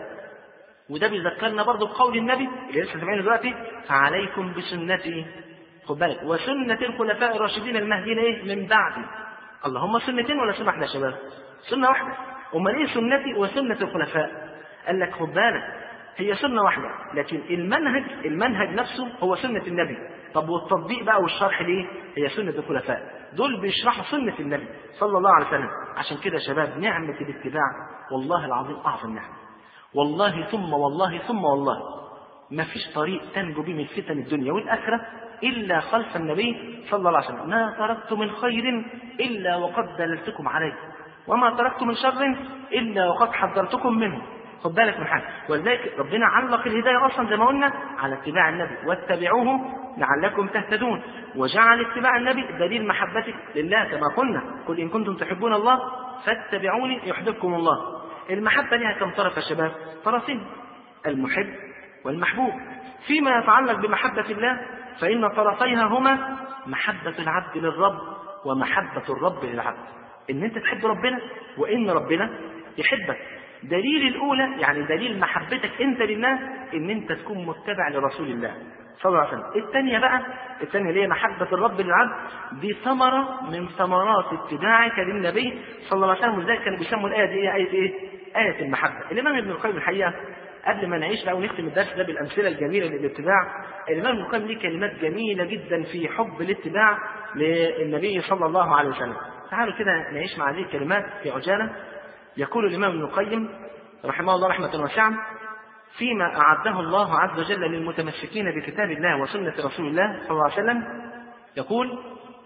وده بيذكرنا برضه بقول النبي اللي لسه سامعينه دلوقتي فعليكم بسنتي. خد بالك وسنة الخلفاء الراشدين المهديين ايه؟ من بعدي. اللهم سنتين ولا سنة واحدة يا شباب؟ سنة واحدة. امال ايه سنتي وسنة الخلفاء؟ قال لك خد بالك هي سنة واحدة لكن المنهج المنهج نفسه هو سنة النبي. طب والتطبيق بقى والشرح ليه؟ هي سنة الخلفاء. دول بيشرحوا سنة النبي صلى الله عليه وسلم. عشان كده يا شباب نعمة الاتباع والله العظيم أعظم نعمة. والله ثم والله ثم والله ما فيش طريق تنجو به من فتن الدنيا والآخرة إلا خلف النبي صلى الله عليه وسلم. ما تركت من خير إلا وقد دللتكم عليه وما تركت من شر إلا وقد حذرتكم منه. خد بالك من حاجة. ولذلك ربنا علق الهداية أصلا زي ما قلنا على اتباع النبي واتبعوه لعلكم تهتدون، وجعل اتباع النبي دليل محبتك لله كما قلنا قل إن كنتم تحبون الله فاتبعوني يحببكم الله. المحبة لها كم طرف يا شباب؟ طرفين، المحب والمحبوب. فيما يتعلق بمحبة الله فإن طرفيها هما محبة العبد للرب ومحبة الرب للعبد. إن أنت تحب ربنا وإن ربنا يحبك. دليل الأولى يعني دليل محبتك أنت لله إن أنت تكون متبع لرسول الله صلى الله عليه وسلم. الثانية بقى، الثانية اللي هي محبة الرب للعبد، دي ثمرة من ثمرات اتباعك للنبي صلى الله عليه وسلم. ولذلك كانوا بيسموا الآية دي آية إيه؟ آية المحبة. الإمام ابن القيم الحقيقة قبل ما نعيش بقى ونختم الدرس ده بالأمثلة الجميلة للاتباع، الإمام ابن القيم ليه كلمات جميلة جدا في حب الاتباع للنبي صلى الله عليه وسلم. تعالوا كده نعيش مع هذه الكلمات في عجالة. يقول الإمام ابن القيم رحمه الله رحمة واسعة فيما أعده الله عز وجل للمتمسكين بكتاب الله وسنة رسول الله صلى الله عليه وسلم، يقول: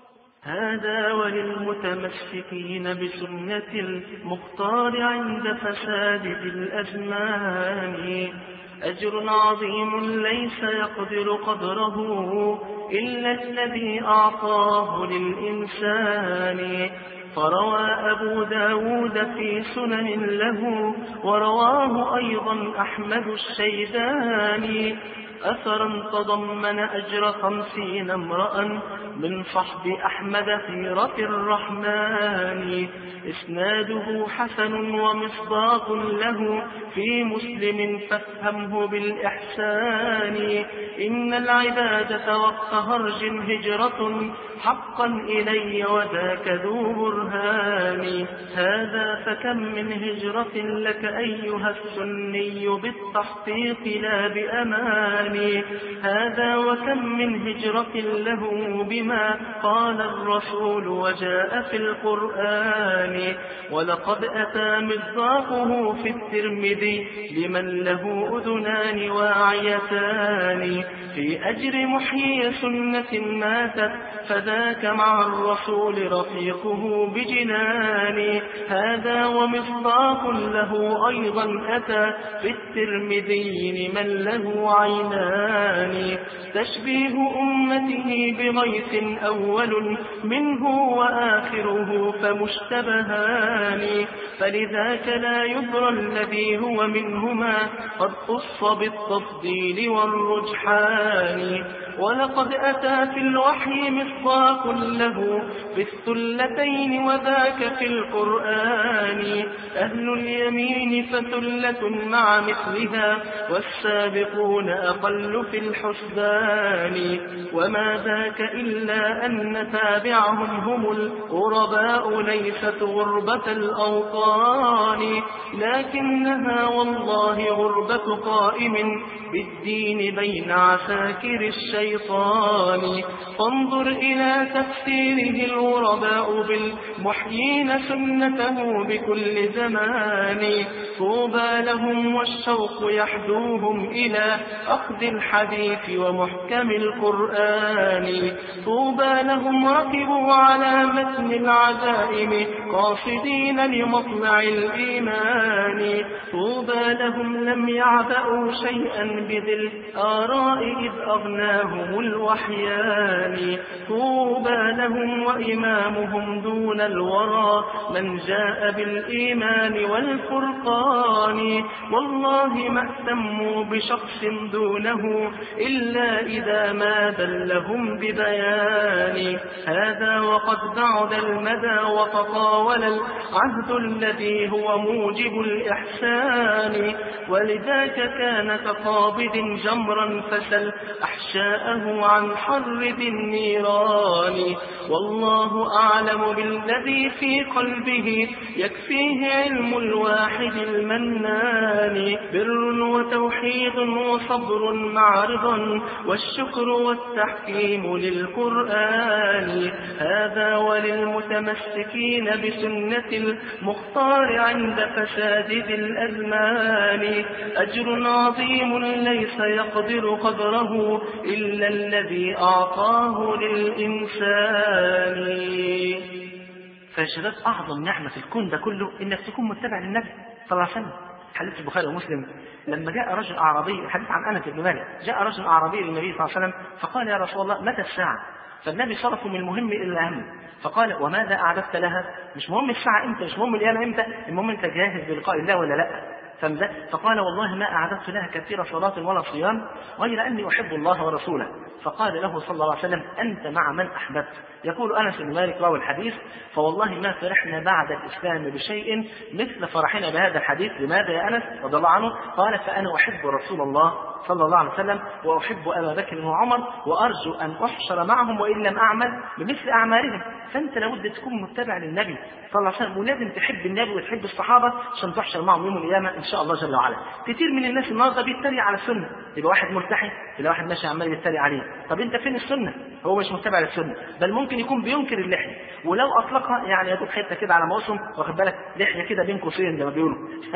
هذا وللمتمسكين بسنة المختار عند فساد الأزمان أجر عظيم ليس يقدر قدره إلا الذي أعطاه للإنسان. فروى أبو داود في سنن له ورواه أيضا أحمد الشيباني أثرا تضمن أجر خمسين امرأ من صحب أحمد خيرة الرحمن إسناده حسن ومصداق له في مسلم فافهمه بالإحسان. إن العبادة وقت هرج هجرة حقا إلي وذاك ذو برهان. هذا فكم من هجرة لك أيها السني بالتحقيق لا بأمان. هذا وكم من هجرة له بما قال الرسول وجاء في القرآن. ولقد أتى مصداقه في الترمذي لمن له أذنان واعيتان في أجر محيي سنة ماتت فذاك مع الرسول رفيقه بجنان. هذا ومصداق له أيضا أتى في الترمذي لمن له عينان. تشبيه أمته بغيث أول منه وآخره فمشتبهان. فلذاك لا يدرى الذي هو منهما قد خص بالتفضيل والرجحان. ولقد أتى في الوحي مصداق له في الثلتين وذاك في القرآن. أهل اليمين فثلة مع مثلها والسابقون أقل في الحسبان. وما ذاك إلا أن تابعهم هم الغرباء ليست غربة الأوطان لكنها والله غربة قائم بالدين بين عساكر الشيطان. فانظر إلى تفسيره الغرباء بالمحيين سنته بكل زمان. طوبى لهم والشوق يحدوهم إلى أخذ الحديث ومحكم القرآن. طوبى لهم ركبوا على متن العزائم قاصدين لمطلع الإيمان. طوبى لهم لم يعبأوا شيئا بذي الآراء إذ أغناهم الوحيان. طوبى لهم وإمامهم دون الورى من جاء بالإيمان والفرقان. والله ما اهتموا بشخص دونه إلا إذا ما دلهم ببيان. هذا وقد بعد المدى وتطاول العهد الذي هو موجب الإحسان. ولذاك كان كقابض جمرا فسل أحشاءه عن حر ذي النيران. والله أعلم بالذي في قلبه يكفيه علم الواحد المنان. بر وتوحيد وصبر مع رضا والشكر والتحكيم للقرآن. هذا وللمتمسكين بسنة المختار عند فساد ذي الأزمان أجر عظيم ليس يقدر قدره إلا الذي أعطاه للإنسان. فالشباب أعظم نعمة في الكون ده كله إنك تكون متبع للنبي صلى الله عليه وسلم. حديث البخاري ومسلم لما جاء رجل أعرابي، حديث عن أنس بن مالك، جاء رجل أعرابي للنبي صلى الله عليه وسلم فقال: يا رسول الله متى الساعة؟ فالنبي صرفه من المهم إلى الأهم فقال: وماذا أعددت لها؟ مش مهم الساعة إمتى، مش مهم القيامة إمتى، المهم أنت جاهز بلقاء الله ولا لا. فقال: والله ما أعددت لها كثير صلاة ولا صيام غير أني أحب الله ورسوله فقال له صلى الله عليه وسلم: أنت مع من أحببت. يقول أنس بن مالك راوي الحديث: فوالله ما فرحنا بعد الإسلام بشيء مثل فرحنا بهذا الحديث. لماذا يا أنس رضي الله عنه؟ قال: فأنا أحب رسول الله صلى الله عليه وسلم، وأحب أبا بكر وعمر، وأرجو أن أحشر معهم وإن لم أعمل بمثل أعمالهم. فأنت لابد تكون متبع للنبي صلى الله عليه وسلم، ولازم تحب النبي وتحب الصحابة عشان تحشر معهم يوم القيامة إن شاء الله جل وعلا. كتير من الناس النهارده بيتريق على السنة، يبقى واحد ملتحي، يبقى واحد ماشي عمال يتريق عليه. طب أنت فين السنة؟ هو مش متبع للسنة، بل ممكن يكون بينكر اللحية، ولو أطلقها يعني يدوب حتة كده على موسم، واخد بالك، لحية كده بين قوسين زي ما بيقولوا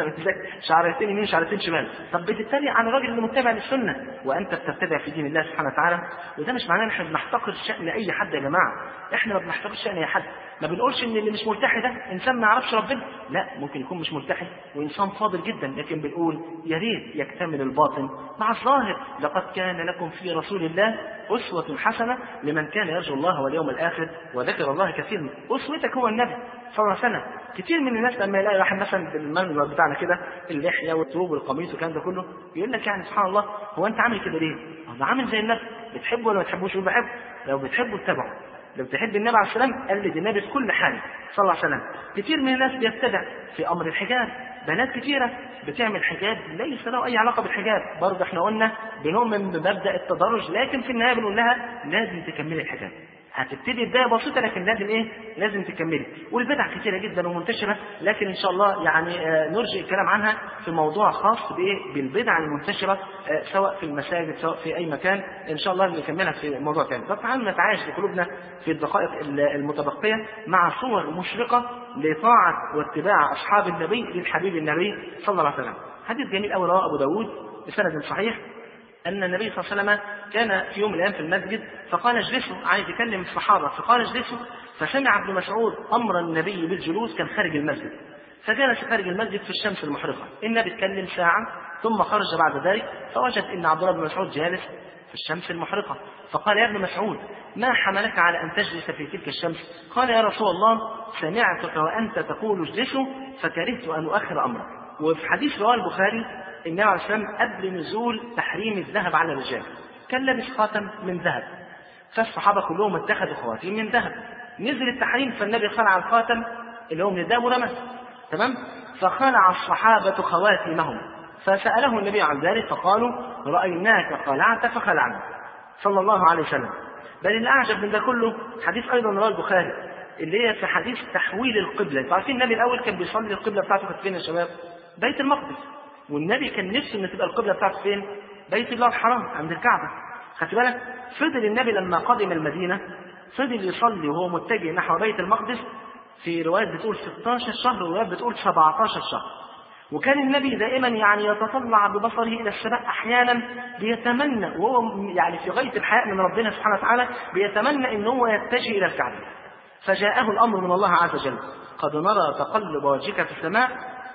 شعرتين يمين شعرتين شمال. طب بتتريق على الراجل اللي متبع للسنة وأنت بتتبع في دين الله سبحانه وتعالى. وده مش معناه ان احنا بنحتقر شأن أي حد يا جماعة، احنا ما بنحتقرش شأن أي حد، ما بنقولش ان اللي مش ملتحي ده انسان ما يعرفش ربنا، لا، ممكن يكون مش ملتحي وانسان فاضل جدا، لكن بنقول يا ريت يكتمل الباطن مع الظاهر. لقد كان لكم في رسول الله أسوة حسنة لمن كان يرجو الله واليوم الآخر وذكر الله كثيرا. أسوتك هو النبي صلى الله عليه وسلم. كتير من الناس لما يلاقي واحد مثلا بالمنظر بتاعنا كده، اللحية والثوب والقميص والكلام ده كله، يقول لك يعني سبحان الله، هو انت عامل كده ليه؟ هو عامل زي النبي، بتحبه ولا ما بتحبوش؟ يقول بحبه. لو بتحبه اتبعه، لو بتحب النبي عليه السلام قلد النبي في كل حال صلى الله عليه وسلم. كتير من الناس بيتبع في امر الحجاب، بنات كتيره بتعمل حجاب ليس له اي علاقه بالحجاب، برضه احنا قلنا بنؤمن بمبدا التدرج، لكن في النهايه بنقول لها لازم تكملي الحجاب. هتبتدي بدايه بسيطه لكن لازم ايه؟ لازم تكملي. والبدع كتيره جدا ومنتشره، لكن ان شاء الله يعني آه نرجئ الكلام عنها في موضوع خاص بايه؟ بالبدع المنتشره، آه سواء في المساجد سواء في اي مكان، ان شاء الله نكملها في موضوع ثاني. طب تعالوا نتعايش بقلوبنا في الدقائق المتبقيه مع صور مشرقه لطاعه واتباع اصحاب النبي للحبيب النبي صلى الله عليه وسلم. حديث جميل قوي رواه ابو داود بسند صحيح، أن النبي صلى الله عليه وسلم كان في يوم من الأيام في المسجد، فقال اجلسوا، عايز يكلم الصحابة، فقال اجلسوا، فسمع ابن مسعود أمر النبي بالجلوس، كان خارج المسجد، فجلس خارج المسجد في الشمس المحرقة. النبي اتكلم ساعة ثم خرج بعد ذلك فوجد أن عبد الله بن مسعود جالس في الشمس المحرقة، فقال: يا ابن مسعود ما حملك على أن تجلس في تلك الشمس؟ قال: يا رسول الله سمعتك وأنت تقول اجلسوا فكرهت أن أؤخر أمرك. وفي حديث رواه البخاري النبي عليه الصلاة والسلام قبل نزول تحريم الذهب على الرجال كان لابس خاتم من ذهب، فالصحابة كلهم اتخذوا خواتيم من ذهب. نزل التحريم فالنبي خلع الخاتم اللي هو من الذهب ورماه، تمام؟ فخلع الصحابة خواتمهم، فسأله النبي عن ذلك فقالوا: رأيناك خلعت فخلعنا صلى الله عليه وسلم. بل الأعجب من ده كله حديث أيضا رواه البخاري اللي هي في حديث تحويل القبلة. انتوا عارفين النبي الأول كان بيصلي القبلة بتاعته كانت فين يا شباب؟ بيت المقدس، والنبي كان نفسه ان تبقى القبلة بتاعته فين؟ بيت الله الحرام عند الكعبة. خدت بالك؟ فضل النبي لما قدم المدينة فضل يصلي وهو متجه نحو بيت المقدس، في روايات بتقول ستاشر شهر وروايات بتقول سبعتاشر شهر. وكان النبي دائما يعني يتطلع ببصره الى السماء، احيانا بيتمنى وهو يعني في غاية الحياء من ربنا سبحانه وتعالى بيتمنى ان هو يتجه الى الكعبة. فجاءه الامر من الله عز وجل: قد نرى تقلب وجهك في السماء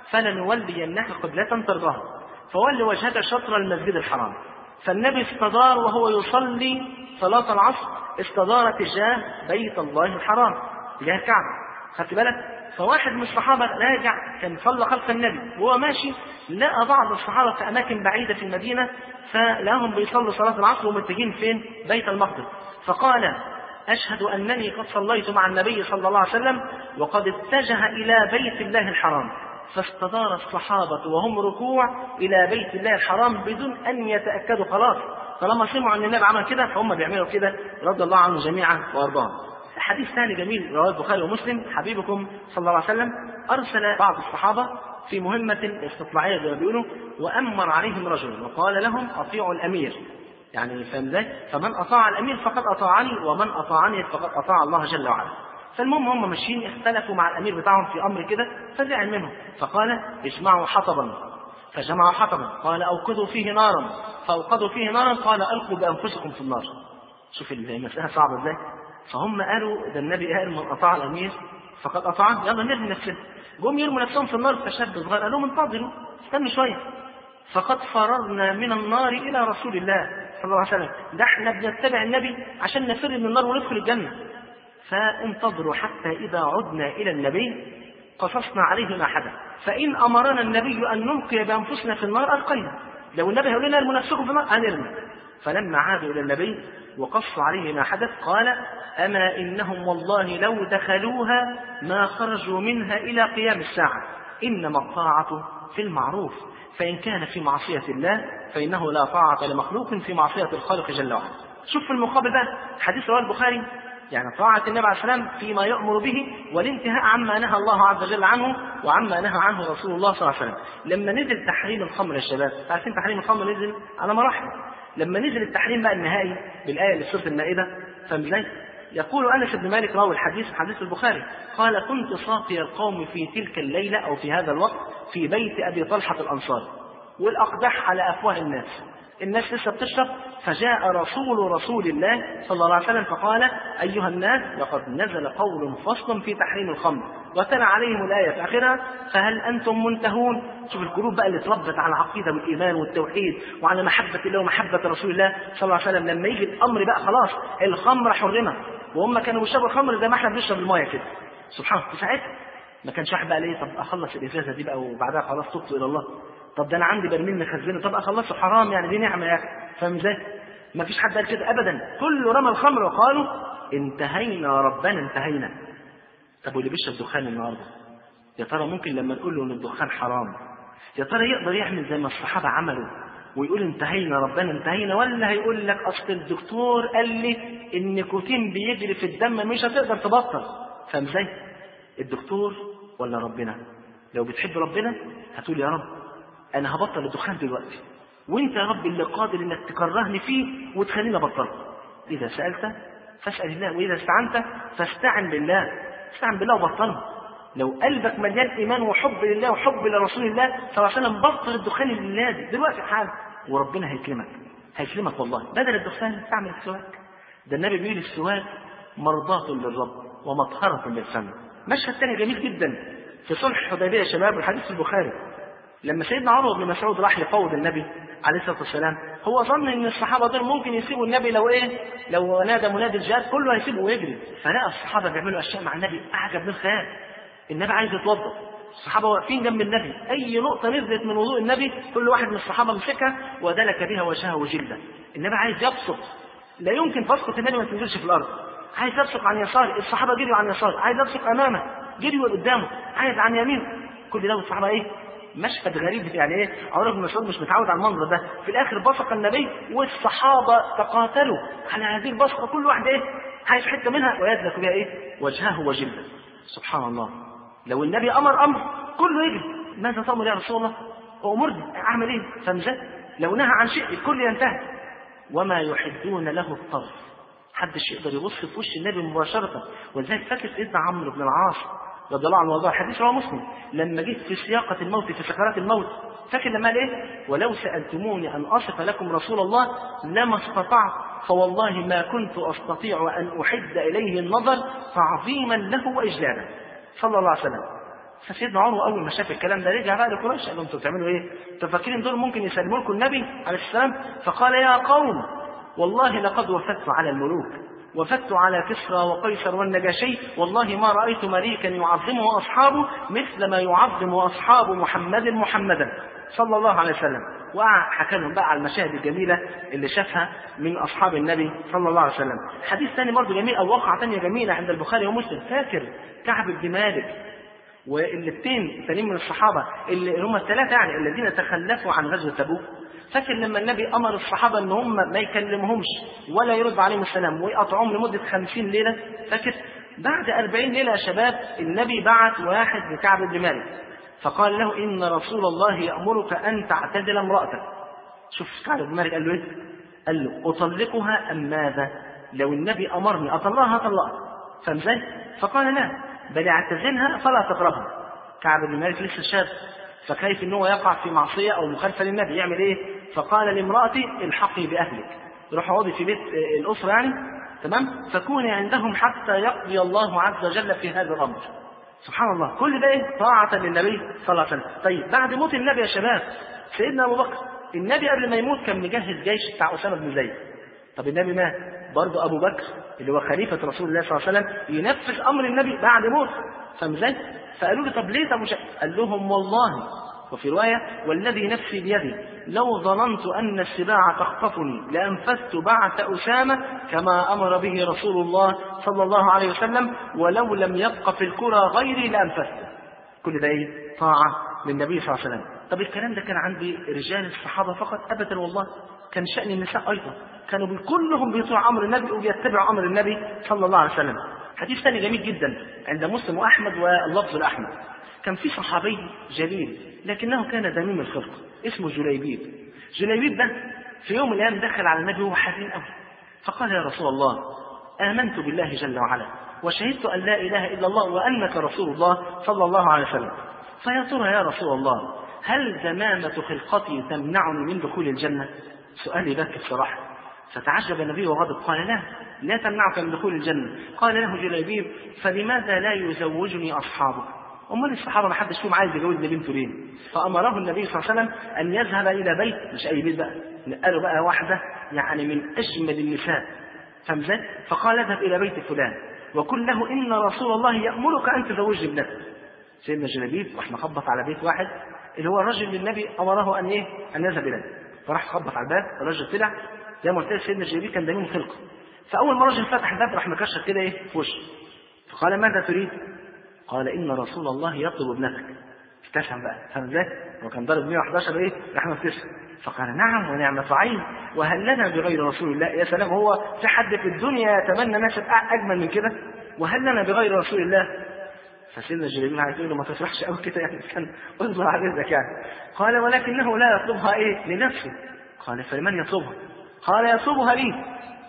فلنولينك قبلة ترضاها فول وجهك شطر المسجد الحرام. فالنبي استدار وهو يصلي صلاة العصر، استدار تجاه بيت الله الحرام تجاه الكعبة. خدت بالك؟ فواحد من الصحابة راجع كان صلى خلف النبي وهو ماشي، لقى بعض الصحابة في أماكن بعيدة في المدينة فلاهم بيصلوا صلاة العصر ومتجهين فين؟ بيت المقدس. فقال: أشهد أنني قد صليت مع النبي صلى الله عليه وسلم وقد اتجه إلى بيت الله الحرام. فاستدار الصحابة وهم ركوع إلى بيت الله الحرام بدون أن يتأكدوا، خلاص طالما سمعوا أن النبي عمل كده فهم بيعملوا كده رضي الله عنهم جميعا وأرضاهم. حديث ثاني جميل رواه البخاري ومسلم، حبيبكم صلى الله عليه وسلم أرسل بعض الصحابة في مهمة استطلاعية زي ما بيقولوا، وأمر عليهم رجل وقال لهم: أطيعوا الأمير، يعني فهم ذلك، فمن أطاع الأمير فقد أطاعني ومن أطاعني فقد أطاع الله جل وعلا. فالمهم هم ماشيين اختلفوا مع الأمير بتاعهم في أمر كده فزعل منهم فقال: اجمعوا حطبا، فجمعوا حطبا. قال: أوقدوا فيه نارا، فأوقدوا فيه نارا. قال: ألقوا بأنفسكم في النار. شوف المسألة صعبة ازاي. فهم قالوا ده النبي قال: من أطاع الأمير فقد أطاعه، يلا نرمي نفسنا. جم يرموا نفسهم في النار، فشاب صغير قال لهم: انتظروا استنوا شوية، فقد فررنا من النار إلى رسول الله صلى الله عليه وسلم، ده احنا بنتبع النبي عشان نفر من النار وندخل الجنة، فانتظروا حتى إذا عدنا إلى النبي قصصنا عليه ما حدث، فإن أمرنا النبي أن نلقي بأنفسنا في النار ألقينا. لو النبي يقول لنا ارموا نفسكم في النار هنرمي، فلما عادوا إلى النبي وقصوا عليه ما حدث قال أما إنهم والله لو دخلوها ما خرجوا منها إلى قيام الساعة، إنما الطاعة في المعروف، فإن كان في معصية الله فإنه لا طاعة لمخلوق في معصية الخالق جل وعلا. شوف في المقابل بقى حديث رواه البخاري، يعني طاعة النبي عليه السلام فيما يأمر به والانتهاء عما نهى الله عز وجل عنه وعما نهى عنه رسول الله صلى الله عليه وسلم. لما نزل تحريم الخمر يا شباب، عارفين تحريم الخمر نزل على مراحل، لما نزل التحريم بقى النهائي بالآية اللي في سورة المائدة، فمزاي يقول أنس بن مالك راوي الحديث حديث البخاري قال كنت صافي القوم في تلك الليلة أو في هذا الوقت في بيت أبي طلحة الأنصاري، والأقدح على أفواه الناس، الناس لسه بتشرب، فجاء رسول رسول الله صلى الله عليه وسلم فقال أيها الناس لقد نزل قول فصل في تحريم الخمر، وتلا عليهم الآية في آخرها فهل أنتم منتهون. شوف القلوب بقى اللي اتربت على العقيدة والإيمان والتوحيد وعلى محبة الله ومحبة رسول الله صلى الله عليه وسلم، لما يجي الأمر بقى خلاص الخمر حرمة، وهم كانوا بيشربوا الخمر زي ما احنا بنشرب المايه كده، سبحان الله. في ساعتها ما كانش واحد بقى ليه طب أخلص الإزازة دي بقى وبعدها خلاص تبت إلى الله، طب ده انا عندي برميل مخزنه طب اخلصه حرام يعني دي نعمه يا اخي، فاهم ازاي؟ ما فيش حد قال كده ابدا، كله رمى الخمر وقالوا انتهينا ربنا انتهينا. طب واللي بيشرب دخان النهارده يا ترى ممكن لما نقول له ان الدخان حرام يا ترى يقدر يعمل زي ما الصحابه عملوا ويقول انتهينا ربنا انتهينا، ولا هيقول لك اصل الدكتور قال لي النيكوتين بيجري في الدم مش هتقدر تبطل، فاهم ازاي؟ الدكتور ولا ربنا؟ لو بتحب ربنا هتقول يا رب أنا هبطل الدخان دلوقتي، وأنت يا رب اللي قادر إنك تكرهني فيه وتخليني أبطله. إذا سألت فاسأل الله، وإذا استعنت فاستعن بالله، استعن بالله وبطله. لو قلبك مليان إيمان وحب لله وحب لرسول الله صلى الله عليه وسلم بطل الدخان لله دلوقتي حال، وربنا هيكرمك هيكرمك والله. بدل الدخان استعمل السواك، ده النبي بيقول السواك مرضاة للرب ومطهرة للفم. مشهد ثاني جميل جدا في صلح الحديبية يا شباب، الحديث في البخاري، لما سيدنا عمر بن مسعود راح يفوض النبي عليه الصلاه والسلام، هو ظن ان الصحابه دول ممكن يسيبوا النبي لو ايه لو نادى منادي الجهاد كله هيسيبه ويجري، فلقى الصحابه بيعملوا اشياء مع النبي اعجب من الخيال. النبي عايز يتوضا، الصحابه واقفين جنب النبي، اي نقطه نزلت من وضوء النبي كل واحد من الصحابه مسكها ودلك بها وجهه وجلده. النبي عايز يبصق، لا يمكن تسقط النبي ما تنزلش في الارض، عايز يبصق عن يساره، الصحابه جريوا عن يساره، عايز يبصق امامه جريوا قدامه، عايز عن يمينه، كل ده والصحابه ايه مشهد غريب يعني ايه، عمر بن مسعود مش متعود على المنظر ده. في الاخر بصق النبي والصحابه تقاتلوا على هذه البصقه، كل واحد ايه عايز حته منها ويدلك بها ايه وجهه وجلده. سبحان الله، لو النبي امر امر كله يجري، ماذا تامر يا رسول الله؟ امرني اعمل ايه؟ فمزه لو نهى عن شيء الكل ينتهي. وما يحدون له الطرف، محدش يقدر يبص في وش النبي مباشره. ولذلك فاكر سيدنا عمرو بن العاص رضي الله عنه وارضاه، الحديث رواه مسلم، لما جيت في سياقة الموت في سكرات الموت، فاكر لما قال ايه؟ ولو سألتموني أن أصف لكم رسول الله لما استطعت، فوالله ما كنت أستطيع أن أحد إليه النظر تعظيما له وإجلالا صلى الله عليه وسلم. فسيدنا عمر أول ما شاف الكلام ده رجع بقى لقريش قال لهم انتوا بتعملوا ايه؟ انتوا فاكرين دول ممكن يسلموا لكم النبي عليه السلام؟ فقال يا قوم والله لقد وفدت على الملوك، وفدت على كسرى وقيصر والنجاشي، والله ما رأيت مليكا يعظمه أصحابه مثل ما يعظم أصحاب محمد محمدا صلى الله عليه وسلم. وحكى لهم بقى على المشاهد الجميلة اللي شافها من أصحاب النبي صلى الله عليه وسلم. حديث ثاني برضه جميل أو واقعة ثانية جميلة عند البخاري ومسلم، فاكر كعب بن مالك والاثنين ثانيين من الصحابة اللي هم الثلاثة يعني الذين تخلفوا عن غزوة تبوك؟ فاكر لما النبي أمر الصحابة أن هم ما يكلمهمش ولا يرد عليهم السلام ويقطعهم لمدة خمسين ليلة؟ فاكر بعد أربعين ليلة يا شباب النبي بعت واحد لكعب بن مالك فقال له إن رسول الله يأمرك أن تعتزل امرأتك. شوف كعب بن مالك قال له إيه؟ قال له أطلقها أم ماذا؟ لو النبي أمرني أطلقها أطلقها، فاهم ازاي؟ فقال لا بل اعتزلها فلا تقربها. كعب بن مالك لسه شاب، فكيف انه يقع في معصيه او مخالفه للنبي يعمل ايه؟ فقال لامرأتي الحقي باهلك، روح اقعدي في بيت الاسره يعني تمام، فكوني عندهم حتى يقضي الله عز وجل في هذا الامر. سبحان الله، كل ده ايه؟ طاعه للنبي صلى الله عليه وسلم. طيب بعد موت النبي يا شباب سيدنا ابو بكر، النبي قبل ما يموت كان مجهز جيش بتاع اسامه بن زيد. طب النبي مات، برضه ابو بكر اللي هو خليفه رسول الله صلى الله عليه وسلم ينفذ امر النبي بعد موت، فاهم ازاي؟ فقالوا له طب ليه؟ طب مش قال لهم والله وفي رواية والذي نفسي بيدي لو ظننت أن السباع تخطفني لأنفذت بعث أسامة كما أمر به رسول الله صلى الله عليه وسلم، ولو لم يبق في الكرة غيري لأنفذت. كل ده إيه؟ طاعة للنبي صلى الله عليه وسلم. طب الكلام ده كان عند رجال الصحابة فقط؟ أبدا والله، كان شأن النساء أيضا، كانوا كلهم بيطيعوا أمر النبي وبيتبعوا أمر النبي صلى الله عليه وسلم. حديث ثاني جميل جدا عند مسلم وأحمد واللفظ الأحمد. كان في صحابي جليل لكنه كان دميم الخلق اسمه جليبيب. جليبيب ده في يوم من الأيام دخل على النبي وهو حزين قوي، فقال يا رسول الله آمنت بالله جل وعلا وشهدت أن لا إله إلا الله وأنك رسول الله صلى الله عليه وسلم، فيا ترى يا رسول الله هل زمامة خلقتي تمنعني من دخول الجنة؟ سؤال يبكي الصراحة. فتعجب النبي وغضب قال لا لا تمنعك من دخول الجنة. قال له جليبيب فلماذا لا يزوجني أصحابك؟ أمال الصحابة ما حدش فيهم عايز يجوزني بنته ليه؟ فأمره النبي صلى الله عليه وسلم أن يذهب إلى بيت، مش أي بيت بقى، قالوا بقى واحدة يعني من أجمل النساء، فاهم ازاي؟ فقال اذهب إلى بيت فلان وقل له إن رسول الله يأمرك أن تزوجني ابنتك. سيدنا جليبيب راح مخبط على بيت واحد اللي هو الرجل اللي النبي أمره أن إيه؟ أن يذهب إليه. فراح خبط على الباب، الرجل طلع زي ما قلت لك سيدنا جليبيب كان دميم خلق. فأول ما الرجل فتح الباب راح مكشف كده إيه في وشه. فقال ماذا تريد؟ قال إن رسول الله يطلب ابنتك. ابتسم بقى، فاهم ازاي؟ هو كان ضارب مئة وأحد عشر إيه؟ راح مبتسم. فقال نعم ونعمة عين وهل لنا بغير رسول الله؟ يا سلام، هو في حد في الدنيا يتمنى نشأ أجمل من كده؟ وهل لنا بغير رسول الله؟ فسيدنا جليبيب عايز يقول له ما تفرحش قوي كده يعني، كان اصبر على رزقك يعني. قال ولكنه لا يطلبها ايه لنفسه. قال فلمن يطلبها؟ قال يطلبها لي.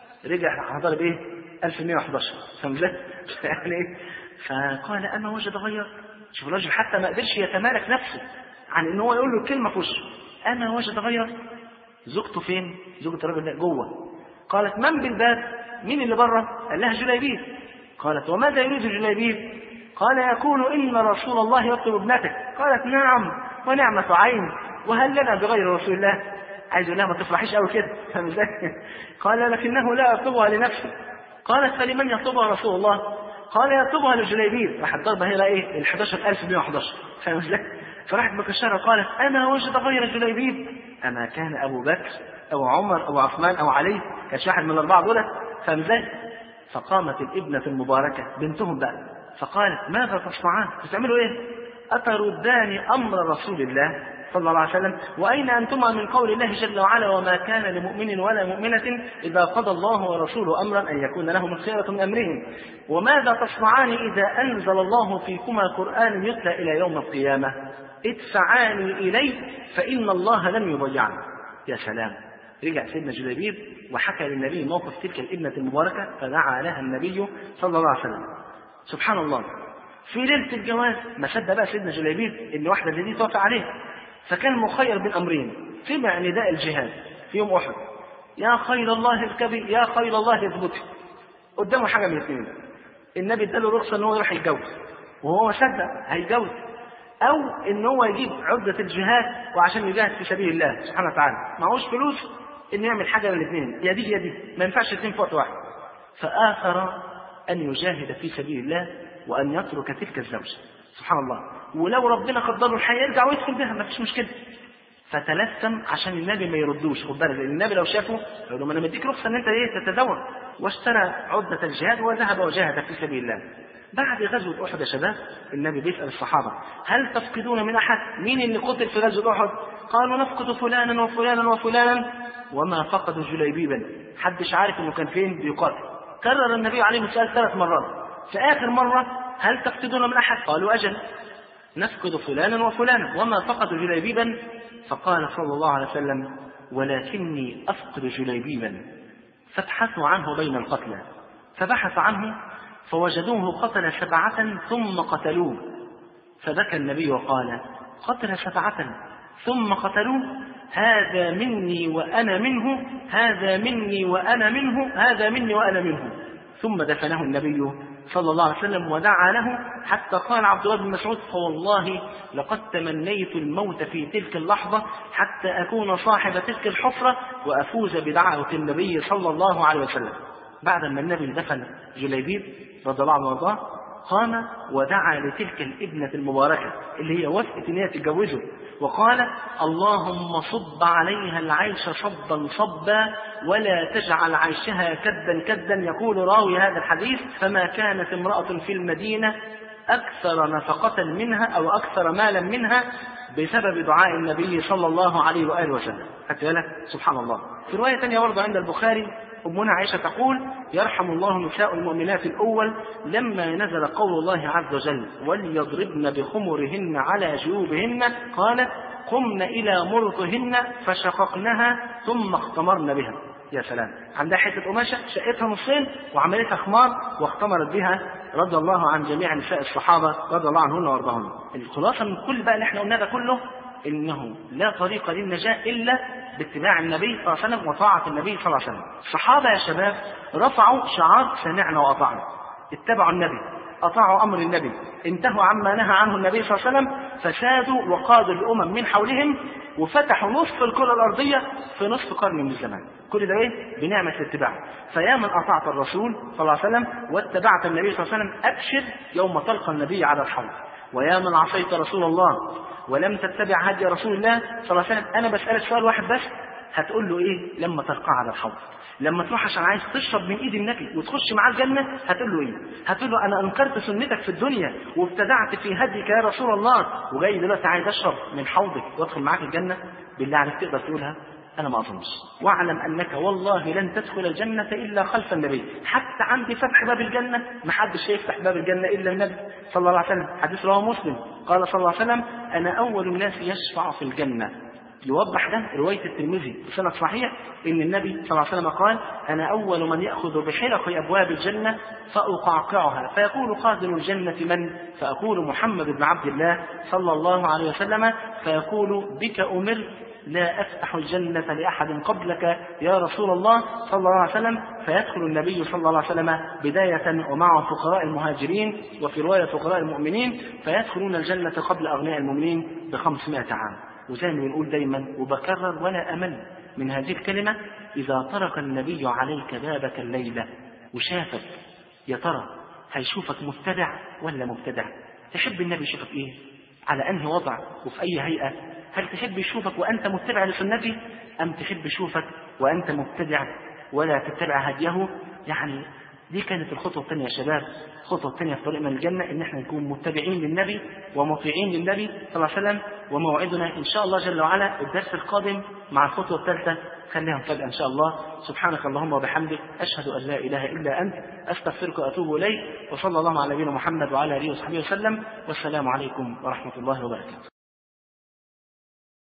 رجع ضرب ايه ألف ومئة وأحد عشر، فاهم ازاي؟ يعني ايه؟ فقال اما وجد غير. شوف الراجل حتى ما قدرش يتمالك نفسه عن ان هو يقول له كلمه في وشه. اما وجد غير. زوجته فين؟ زوجة الراجل ده جوه. قالت من بالباب؟ مين اللي بره؟ قال لها جليبيب. قالت وماذا يريد جليبيب؟ قال يقول إن رسول الله يطلب ابنتك. قالت نعم ونعمة عين وهل لنا بغير رسول الله؟ عايز يقول لها ما تفرحيش قوي كده، فاهم ازاي؟ قال لكنه لا يطلبها لنفسه. قالت فلمن يطلبها رسول الله؟ قال يطلبها لجليبيب. راح ضربها هنا ايه ال أحد عشر ألف ومئة وأحد عشر، فاهم ازاي؟ فراحت مكشره قالت انا وجد غير جليبيب؟ اما كان ابو بكر او عمر او عثمان او علي، كانش واحد من الاربعه دول، فاهم ازاي؟ فقامت الابنه المباركه بنتهم بقى فقالت ماذا تصنعان؟ بتعملوا ايه؟ أتردان أمر رسول الله صلى الله عليه وسلم وأين أنتما من قول الله جل وعلا وما كان لمؤمن ولا مؤمنة إذا قضى الله ورسوله أمرا أن يكون لهم الخيرة من أمرهم وماذا تصنعان إذا أنزل الله فيكما قرآن يتلى إلى يوم القيامة ادفعاني إليه فإن الله لم يضيعني. يا سلام. رجع سيدنا جليبيب وحكى للنبي موقف تلك الابنة المباركة فدعا لها النبي صلى الله عليه وسلم. سبحان الله، في ليلة الجواز ما صدق بقى سيدنا جليبيب ان واحدة زي دي توافق عليه، فكان مخير بين امرين. سمع نداء الجهاد في يوم احد، يا خيل الله اركبي يا خيل الله اثبتي. قدامه حاجة من الاثنين، النبي اداله رخصة ان هو يروح يتجوز وهو ما صدق هيتجوز، او ان هو يجيب عدة الجهاد وعشان يجاهد في سبيل الله سبحانه وتعالى، معهوش فلوس ان يعمل حاجة من الاثنين، يا دي يا دي، ما ينفعش الاثنين في وقت واحد. فآخر أن يجاهد في سبيل الله وأن يترك تلك الزوجة. سبحان الله. ولو ربنا قدر له الحياة يرجع ويدخل بها ما فيش مشكلة. فتلثم عشان النبي ما يردوش، خد بالك، لأن النبي لو شافه يقول له ما أنا مديك رخصة إن أنت إيه تتزوج، واشترى عدة الجهاد وذهب وجاهد في سبيل الله. بعد غزوة أحد يا شباب النبي بيسأل الصحابة هل تفقدون من أحد؟ مين اللي قتل في غزوة أحد؟ قالوا نفقد فلانا وفلانا وفلانا وما فقدوا جليبيبا. حدش عارف إنه كان فين بيقاتل. كرر النبي عليه السؤال ثلاث مرات. في آخر مرة هل تفقدون من أحد؟ قالوا أجل نفقد فلانا وفلانا وما فقدوا جليبيبا. فقال صلى الله عليه وسلم ولكني أفقد جليبيبا. فابحثوا عنه بين القتلى، فبحث عنه فوجدوه قتل سبعة ثم قتلوه. فبكى النبي وقال قتل سبعة ثم قتلوه هذا مني وأنا منه هذا مني وأنا منه هذا مني وأنا منه. ثم دفنه النبي صلى الله عليه وسلم ودعا له حتى قال عبد الله بن مسعود فوالله لقد تمنيت الموت في تلك اللحظة حتى أكون صاحب تلك الحفرة وأفوز بدعوة النبي صلى الله عليه وسلم. بعد ما النبي دفن جليبيب رضي الله عنه وارضاه قام ودعا لتلك الابنة المباركة اللي هي وافقت ان هي تتجوزه وقال اللهم صب عليها العيش صبا صبا ولا تجعل عيشها كدا كدا. يقول راوي هذا الحديث فما كانت امرأة في المدينة أكثر نفقة منها أو أكثر مالا منها بسبب دعاء النبي صلى الله عليه وآله وسلم. حتى لك سبحان الله. في رواية ثانية برضه عند البخاري أمنا عائشة تقول يرحم الله نساء المؤمنات الأول لما نزل قول الله عز وجل وليضربن بخمرهن على جيوبهن قالت قمن إلى مرطهن فشققنها ثم اختمرن بها. يا سلام، عندها حتة قماشة شقتها نصين وعملتها خمار واختمرت بها رضي الله عن جميع نساء الصحابة رضي الله عنهن وارضاهن. الخلاصة من كل بقى اللي احنا قلنا ده كله إنه لا طريق للنجاة إلا باتباع النبي صلى الله عليه وسلم وطاعة النبي صلى الله عليه وسلم. الصحابة يا شباب رفعوا شعار سمعنا وأطعنا، اتبعوا النبي، أطاعوا أمر النبي، انتهوا عما نهى عنه النبي صلى الله عليه وسلم، فسادوا وقادوا الأمم من حولهم وفتحوا نصف الكرة الأرضية في نصف قرن من الزمان. كل ده ايه؟ بنعمة الاتباع. فيا من أطعت الرسول صلى الله عليه وسلم واتبعت النبي صلى الله عليه وسلم أبشر يوم تلقى النبي على الحوض. ويا من عصيت رسول الله ولم تتبع هدي رسول الله صلى الله عليه وسلم، أنا بسألك سؤال واحد بس، هتقول له إيه لما تلقاه على الحوض؟ لما تروح عشان عايز تشرب من ايد النبي وتخش معاه الجنة هتقول له ايه؟ هتقول له انا انكرت سنتك في الدنيا وابتدعت في هديك يا رسول الله وجاي دلوقتي عايز اشرب من حوضك وادخل معاك الجنة؟ بالله عليك تقدر تقولها؟ انا ما اظنش. واعلم انك والله لن تدخل الجنة الا خلف النبي. حتى عند فتح باب الجنة ما حدش يفتح باب الجنة الا النبي صلى الله عليه وسلم. حديث رواه مسلم قال صلى الله عليه وسلم انا اول الناس يشفع في الجنة. يوضح ده رواية الترمذي بسند صحيح ان النبي صلى الله عليه وسلم قال انا اول من يأخذ بحلق ابواب الجنة فاقعقعها فيقول قادم الجنة من؟ فاقول محمد بن عبد الله صلى الله عليه وسلم فيقول بك امرت لا افتح الجنة لاحد قبلك يا رسول الله صلى الله عليه وسلم. فيدخل النبي صلى الله عليه وسلم بداية ومع فقراء المهاجرين وفي رواية فقراء المؤمنين فيدخلون الجنة قبل اغنياء المؤمنين بخمسمائة عام. وزي ما بنقول دايما وبكرر ولا أمل من هذه الكلمة، إذا طرق النبي عليك بابك الليلة وشافك يا ترى هيشوفك مبتدع ولا مبتدع؟ تحب النبي يشوفك إيه؟ على أنهي وضع وفي أي هيئة؟ هل تحب يشوفك وأنت متبع لسنته أم تحب يشوفك وأنت مبتدع ولا تتبع هديه؟ يعني دي كانت الخطوة الثانية يا شباب. الخطوة الثانية في طريقنا للجنة إن احنا نكون متبعين للنبي ومطيعين للنبي صلى الله عليه وسلم. وموعدنا إن شاء الله جل وعلا الدرس القادم مع الخطوة الثالثة، خليها مفاجأة إن شاء الله. سبحانك اللهم وبحمدك أشهد أن لا إله إلا أنت أستغفرك وأتوب إليك. وصلى الله على نبينا محمد وعلى آله وصحبه وسلم، والسلام عليكم ورحمة الله وبركاته.